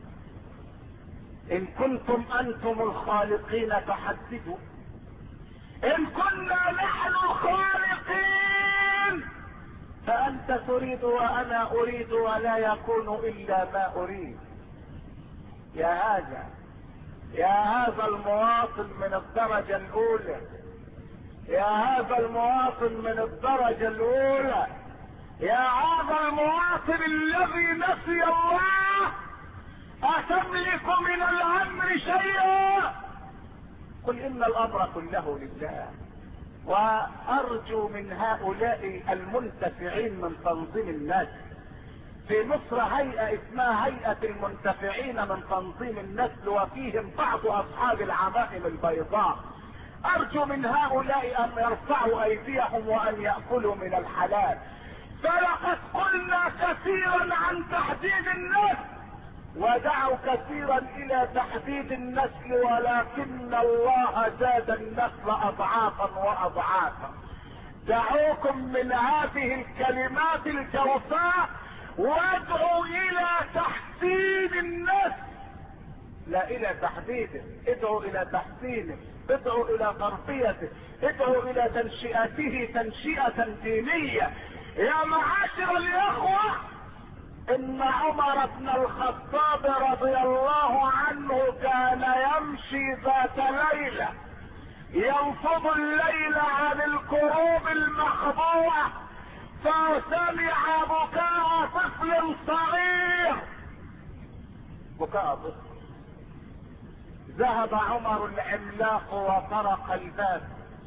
ان كنتم انتم الخالقين فحددوا. ان كنا نحن الخالقين فانت تريد وانا اريد ولا يكون الا ما اريد. يا هذا المواطن من الدرجة الاولى، يا هذا المواطن من الدرجة الاولى، يا هذا المواطن الذي نسي الله، اتملك من الامر شيئا؟ قل ان الامر كله لله. وارجو من هؤلاء المنتفعين من تنظيم الناس في مصر هيئة اسمها هيئة المنتفعين من تنظيم النسل وفيهم بعض اصحاب العمائم البيضاء، ارجو من هؤلاء ان يرفعوا ايديهم وان يأكلوا من الحلال. فلقد قلنا كثيرا عن تحديد النسل ودعوا كثيرا الى تحديد النسل، ولكن الله زاد النسل اضعافا واضعافا. دعوكم من هذه الكلمات الجوفاء وادعوا الى تحديد النسل. لا الى تحديده، ادعو الى تحسينه، ادعو الى تربيته، ادعو الى تنشئته تنشئة دينية. يا معاشر الاخوة، ان عمر بن الخطاب رضي الله عنه كان يمشي ذات ليلة ينفض الليل عن الكروب المخبوعة، فسمع بكاء طفل صغير، بكاء طفل. ذهب عمر العملاق وطرق الباب.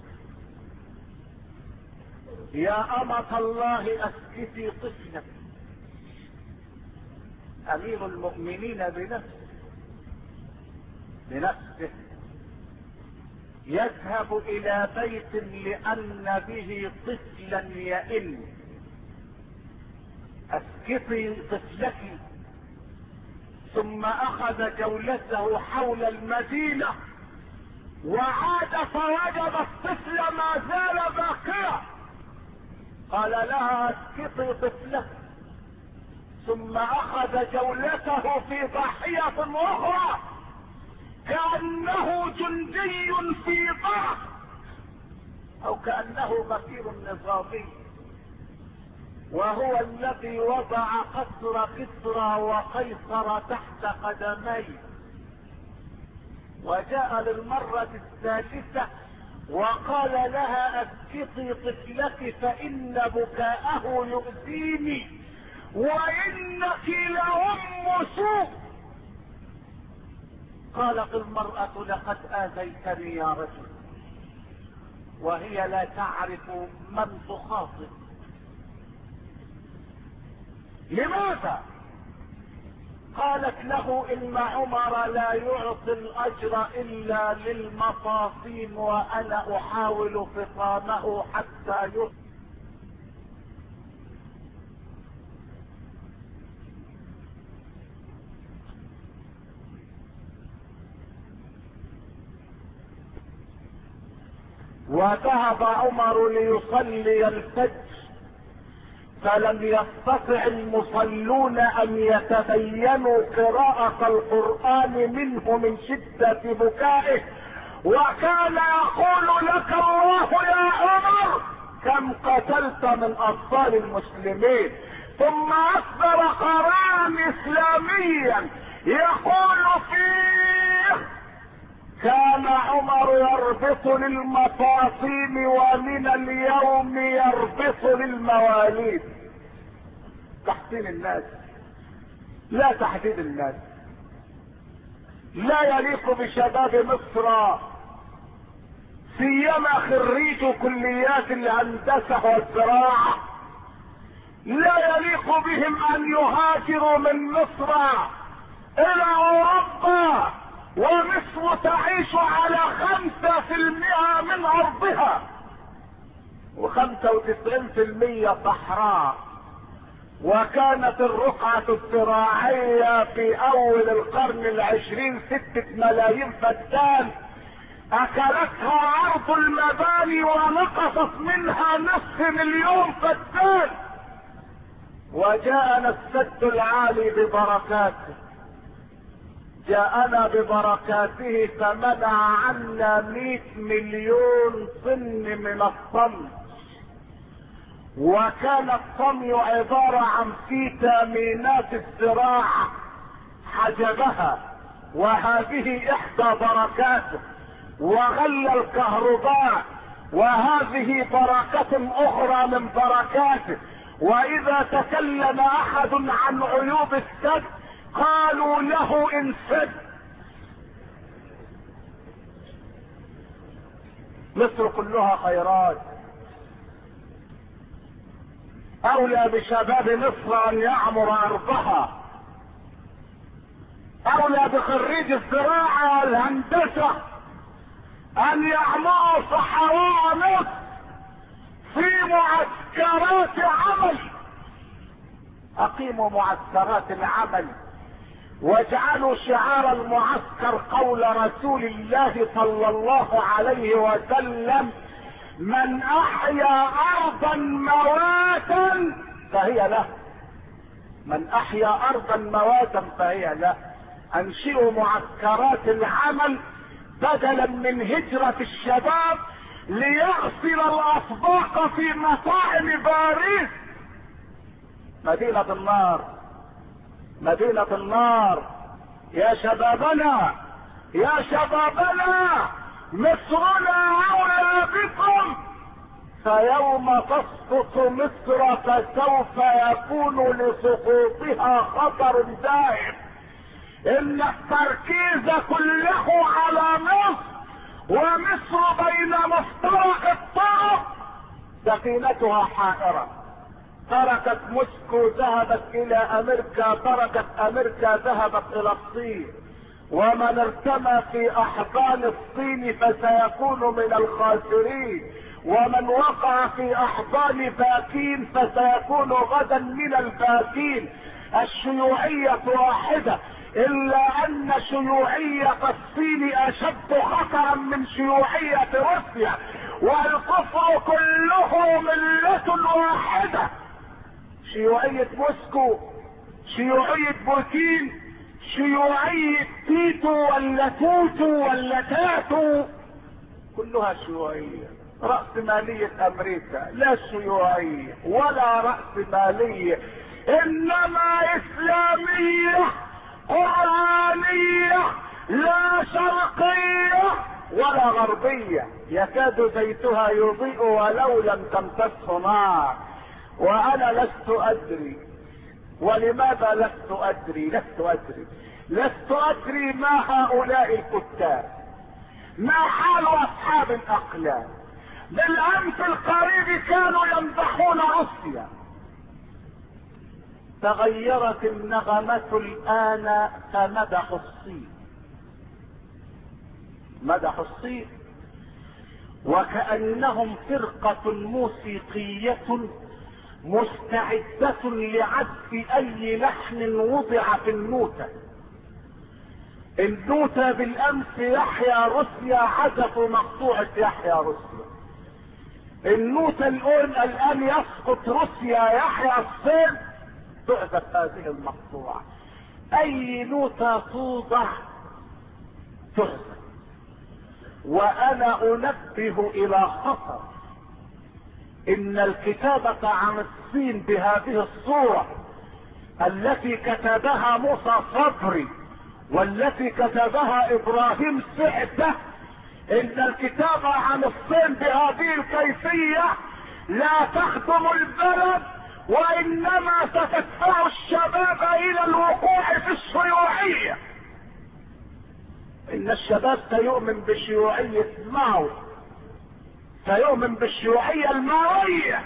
يا أمة الله اسكتي طفلك. امير المؤمنين بنفسه يذهب الى بيت لان به طفلا يئن. اسكتي طفلك. ثم اخذ جولته حول المدينة وعاد فوجد الطفل ما زال باقيا. قال لها اسكتي طفلك. ثم اخذ جولته في ضاحية اخرى كأنه جندي في ضعف او كأنه بكير نظامي، وهو الذي وضع قصر كسرى وقيصر تحت قدميه. وجاء للمرة الثالثة وقال لها اسكتي طفلك فان بكاءه يؤذيني وانك لأم سوء. قالت المرأة لقد آذيتني يا رجل، وهي لا تعرف من تخاطب. لماذا؟ قالت له ان عمر لا يعطي الاجر الا للمصاصين وانا احاول فطامه حتى يصبح. وذهب عمر ليصلي الفجر فلم يستطع المصلون ان يتبينوا قراءة القرآن منه من شدة بكائه، وكان يقول لك الله يا عمر كم قتلت من اطفال المسلمين. ثم اصدر قرارا اسلاميا يقول فيه كان عمر يربط للمفاصيل ومن اليوم يربط للمواليد. تحسين الناس لا تحديد الناس. لا يليق بشباب مصر سيما خريج كليات الهندسة والزراعة، لا يليق بهم ان يهاجروا من مصر الى اوروبا ومصر تعيش على 5% من ارضها و95% صحراء. وكانت الرقعة الزراعية في اول القرن العشرين 6 ملايين فدان، اكلتها عرض المباني ونقصت منها 500,000 فدان. وجاءنا السد العالي ببركاته، جاءنا ببركاته فمنع عنا 100 مليون طن من الطمي. وكان الطمي عبارة عن فيتامينات الزراعة حجبها، وهذه احدى بركاته. وغلى الكهرباء، وهذه بركة اخرى من بركاته. واذا تكلم احد عن عيوب السد قالوا له انسد. مصر كلها خيرات. اولى بشباب مصر ان يعمر ارضها، اولى بخريج الزراعة والهندسة ان يعمروا صحراء مصر في معسكرات عمل. اقيموا معسكرات العمل واجعلوا شعار المعسكر قول رسول الله صلى الله عليه وسلم من احيا ارضا مواتا فهي له. من احيا ارضا مواتا فهي له. انشئوا معسكرات العمل بدلا من هجرة الشباب ليغسل الاصداق في مطاعم باريس. مدينة النار، مدينة النار. يا شبابنا، يا شبابنا، مصرنا اولى بكم. فيوم تسقط مصر فسوف يكون لسقوطها خطر دائم. ان التركيز كله على مصر، ومصر بين مفترق الطرق. سفينتها حائرة، تركت موسكو ذهبت الى امريكا، تركت امريكا ذهبت الى الصين. ومن ارتمى في احضان الصين فسيكون من الخاسرين، ومن وقع في احضان باكين فسيكون غدا من الباكين. الشيوعية واحدة، الا ان شيوعية الصين اشد خطرا من شيوعية روسيا، والكفر كله ملة واحدة. شيوعية موسكو، شيوعية بوتين، شيوعية تيتو ولا توتو ولا تاتو، كلها شيوعية. رأسمالية امريكا لا شيوعية ولا رأسمالية، انما اسلامية قرآنية، لا شرقية ولا غربية. يكاد زيتها يضيء ولو لم تمسسه نار. وانا لست ادري. ولماذا لست ادري؟ لست ادري ما هؤلاء الكتاب، ما حال اصحاب الاقلام. بالامس القريب كانوا يمدحون روسيا، تغيرت النغمة الان فمدحوا الصين. مدحوا الصين وكأنهم فرقة موسيقية مستعدة لعزف اي لحن وضع في النوتة. النوتة بالامس يحيى روسيا عزفوا مقطوعة يحيى روسيا. النوتة الان يسقط روسيا يحيى الصين، تعزف هذه المقطوعة. اي نوتة توضع تعزف. وانا انبه الى خطر ان الكتابة عن الصين بهذه الصورة التي كتبها موسى صبري والتي كتبها ابراهيم سعدة، ان الكتابة عن الصين بهذه الكيفية لا تخدم البلد، وانما ستدفع الشباب الى الوقوع في الشيوعية. ان الشباب سيؤمن بشيوعية ماو، سيؤمن بالشيوعية الماوية.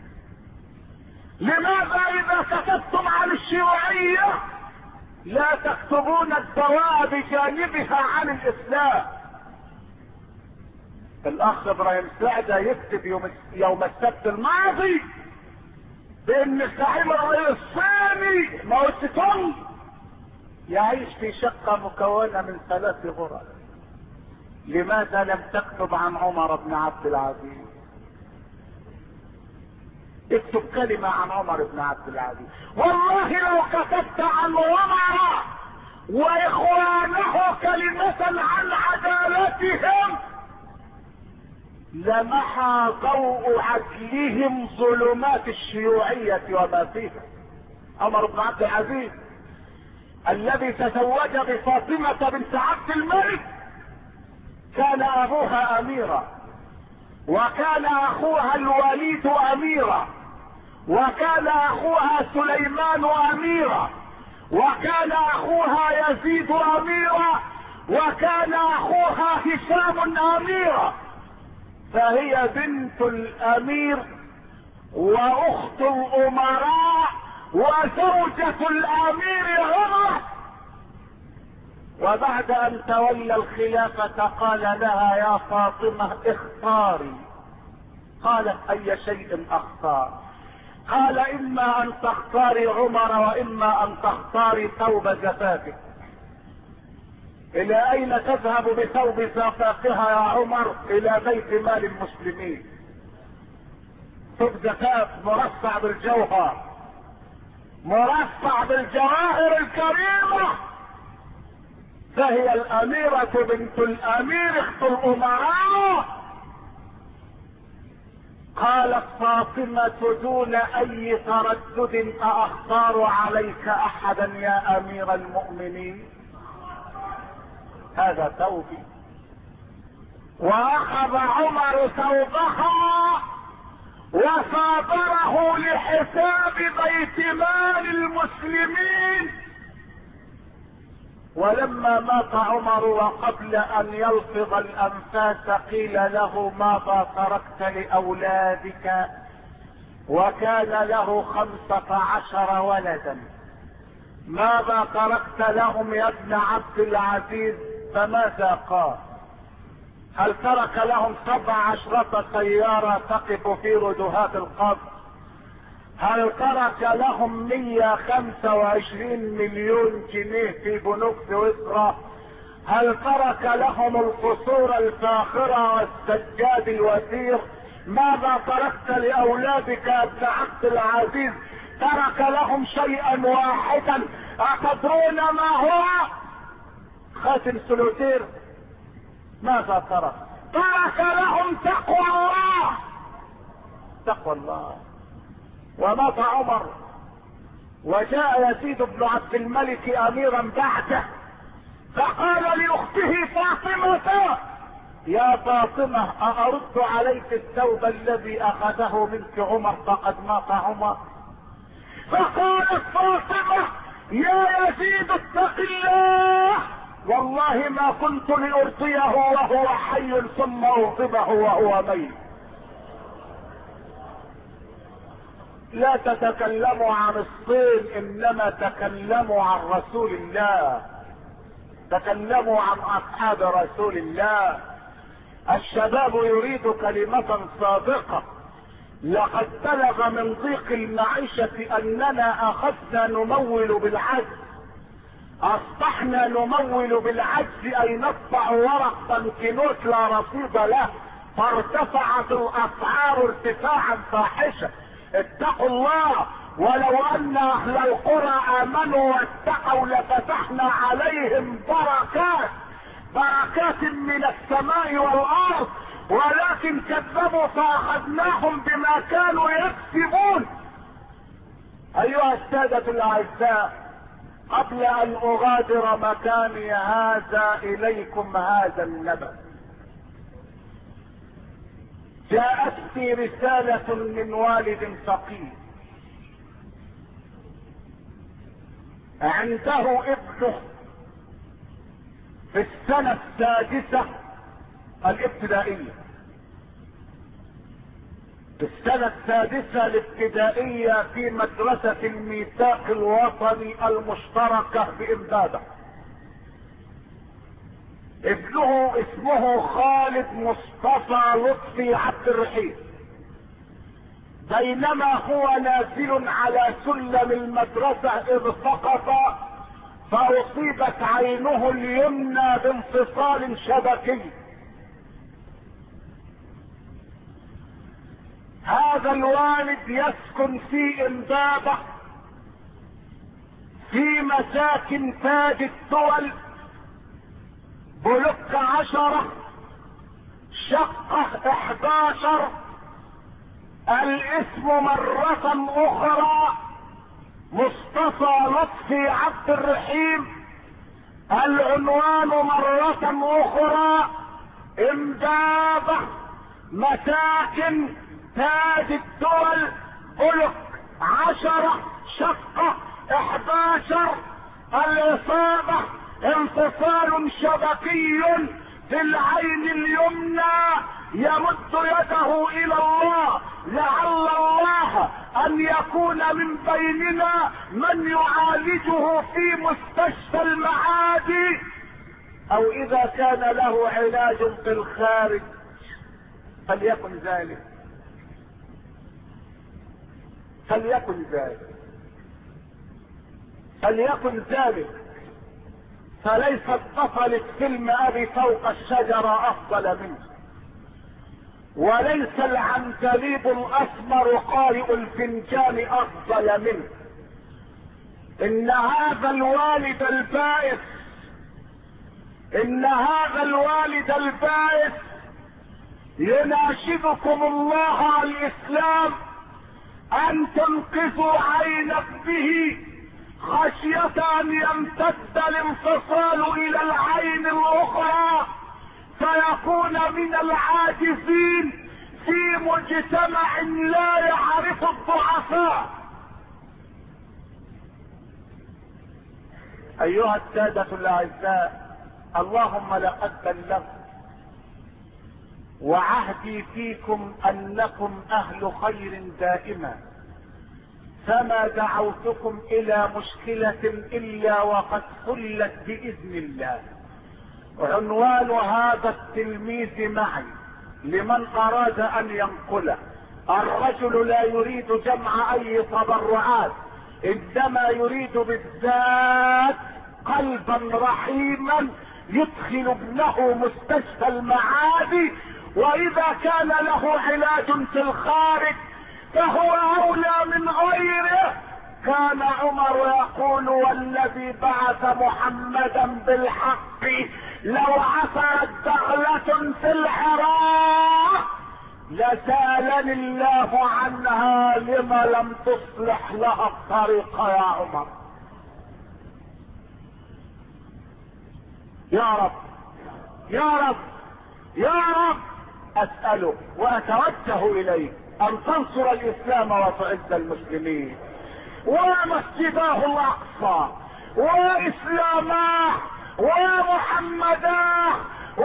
لماذا اذا كتبتم عن الشيوعية لا تكتبون الدواء بجانبها عن الاسلام؟ الاخ ابراهيم سعدة يكتب يوم السبت الماضي بان زعيم الرئيس الصيني ماو تسي تونغ يعيش في شقة مكونة من 3 غرف. لماذا لم تكتب عن عمر بن عبد العزيز؟ اكتب كلمة عن عمر بن عبد العزيز. والله لو كتبت عن عمر واخوانه كلمة عن عدالتهم لمحى ضوء عدلهم ظلمات الشيوعية وما فيها. عمر بن عبد العزيز الذي تزوج بفاطمة بنت عبد الملك كان ابوها اميرا، وكان اخوها الوليد اميرا، وكان اخوها سليمان اميرا، وكان اخوها يزيد اميرا، وكان اخوها هشام اميرا. فهي بنت الامير واخت الامراء وزوجة الامير عمر. وبعد ان تولى الخلافة قال لها يا فاطمة اختاري. قالت اي شيء اختار؟ قال اما ان تختاري عمر واما ان تختاري ثوب زفافك. الى اين تذهب بثوب زفافها يا عمر؟ الى بيت مال المسلمين. ثوب زفاف مرصع بالجوهر، مرصع بالجواهر الكريمة، فهي الاميرة بنت الامير اخت الامراء. قالت فاطمة دون اي تردد: اختار عليك احدا يا امير المؤمنين؟ هذا ثوبي. واخذ عمر ثوبها وصادره لحساب بيت مال المسلمين. ولما مات عمر وقبل ان يلفظ الانفاس قيل له: ماذا تركت لاولادك؟ وكان له 15 ولدا. ماذا تركت لهم يا ابن عبد العزيز؟ فماذا قال؟ هل ترك لهم 17 سيارة تقف في ردهات القصر؟ هل ترك لهم 125 مليون جنيه في بنوك سويسرا؟ هل ترك لهم القصور الفاخرة والسجاد الوثير؟ ماذا تركت لأولادك يا ابن عبد العزيز؟ ترك لهم شيئا واحدا، أتدرون ما هو؟ خاتم سلوتير. ماذا ترك؟ ترك لهم تقوى الله. تقوى الله. ومات عمر وجاء يزيد بن عبد الملك اميرا بعده، فقال لاخته فاطمة: يا فاطمة أرد عليك الثوب الذي اخذه منك عمر فقد مات عمر؟ فقالت فاطمة: يا يزيد اتق الله، والله ما كنت لأرضيه وهو حي ثم أغضبه وهو ميت. لا تتكلموا عن الصين، انما تكلموا عن رسول الله، تكلموا عن اصحاب رسول الله. الشباب يريد كلمة صادقة. لقد بلغ من ضيق المعيشة اننا اخذنا نمول بالعجز، اصبحنا نمول بالعجز، اي نطبع ورق بنكنوت لا رصيد له، فارتفعت الاسعار ارتفاعا فاحشا. اتقوا الله، ولو ان اهل القرى امنوا واتقوا لفتحنا عليهم بركات من السماء والارض، ولكن كذبوا فاخذناهم بما كانوا يكسبون. ايها السادة الاعزاء، قبل ان اغادر مكاني هذا اليكم هذا النبأ. جاءتني رسالة من والد فقير عنده ابنه في السنة السادسة الابتدائية، في السنة السادسة الابتدائية في مدرسة الميثاق الوطني المشتركة بإمبابة. ابنه اسمه خالد مصطفى لطفي عبد الرحيم. بينما هو نازل على سلم المدرسة اذ سقط فاصيبت عينه اليمنى بانفصال شبكي. هذا الوالد يسكن في امبابة في مساكن تاج الدول، بلوك 10 شقة 11. الاسم مرة اخرى مصطفى لطفي عبد الرحيم. العنوان مرة اخرى امبابة، مساكن تاج الدول، بلوك 10 شقة 11. الاصابة انفصال شبكي في العين اليمنى. يمد يده الى الله، لعل الله ان يكون من بيننا من يعالجه في مستشفى المعادي، او اذا كان له علاج في الخارج فليكن ذلك، فليكن ذلك، فليكن ذلك. فليست طفلة فيلم ابي فوق الشجرة افضل منه، وليس العندليب الاسمر قارئ الفنجان افضل منه. ان هذا الوالد البائس ان هذا الوالد البائس يناشدكم الله على الاسلام ان تنقذوا عين به خشية ان يمتد الانفصال الى العين الاخرى فيكون من العاجزين في مجتمع لا يعرف الضعفاء. ايها السادة الاعزاء، اللهم لقد بلغت، وعهدي فيكم انكم اهل خير دائما، فما دعوتكم الى مشكلة الا وقد حلت باذن الله. عنوان هذا التلميذ معي لمن اراد ان ينقله: الرجل لا يريد جمع اي تبرعات، انما يريد بالذات قلبا رحيما يدخل ابنه مستشفى المعادي، واذا كان له علاج في الخارج فهو اولى من غيره. كان عمر يقول: والذي بعث محمدا بالحق لو عثرت دخلة في العراق لسالني الله عنها لما لم تصلح لها الطريق يا عمر. يا رب يا رب يا رب اسألك واتوجه اليك ان تنصر الاسلام وتعز المسلمين، ومسجده الاقصى واسلامه ومحمده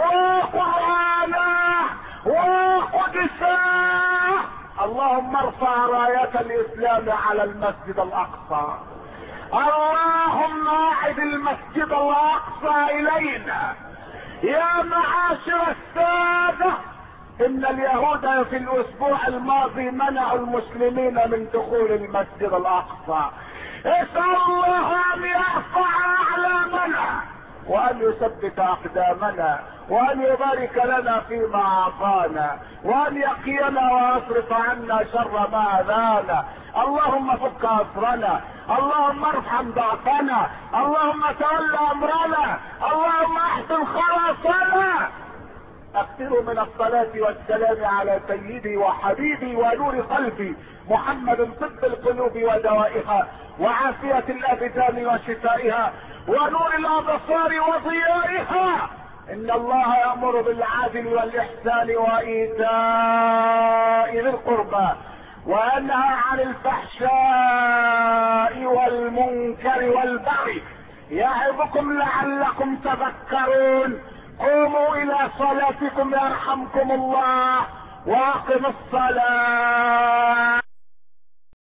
وقرآنه وقدسه. اللهم ارفع راية الاسلام على المسجد الاقصى. اللهم اعد المسجد الاقصى الينا. يا معاشر السادة، ان اليهود في الاسبوع الماضي منعوا المسلمين من دخول المسجد الاقصى. اسأل الله ان يرفع اعلامنا وان يثبت اقدامنا وان يبارك لنا فيما اعطانا وان يقينا ويصرف عنا شر ما اذانا. اللهم فك اسرنا، اللهم ارحم ضعفنا، اللهم تول امرنا، اللهم احسن خلاصنا. اكثروا من الصلاة والسلام على سيدي وحبيبي ونور قلبي محمد، طب القلوب ودوائها وعافية الابدان وشفائها ونور الابصار وضيائها. ان الله يأمر بالعدل والاحسان وايتاء ذي القربى وينهى عن الفحشاء والمنكر والبغي يعظكم لعلكم تذكرون. قوموا الى صلاتكم يرحمكم الله واقم الصلاة.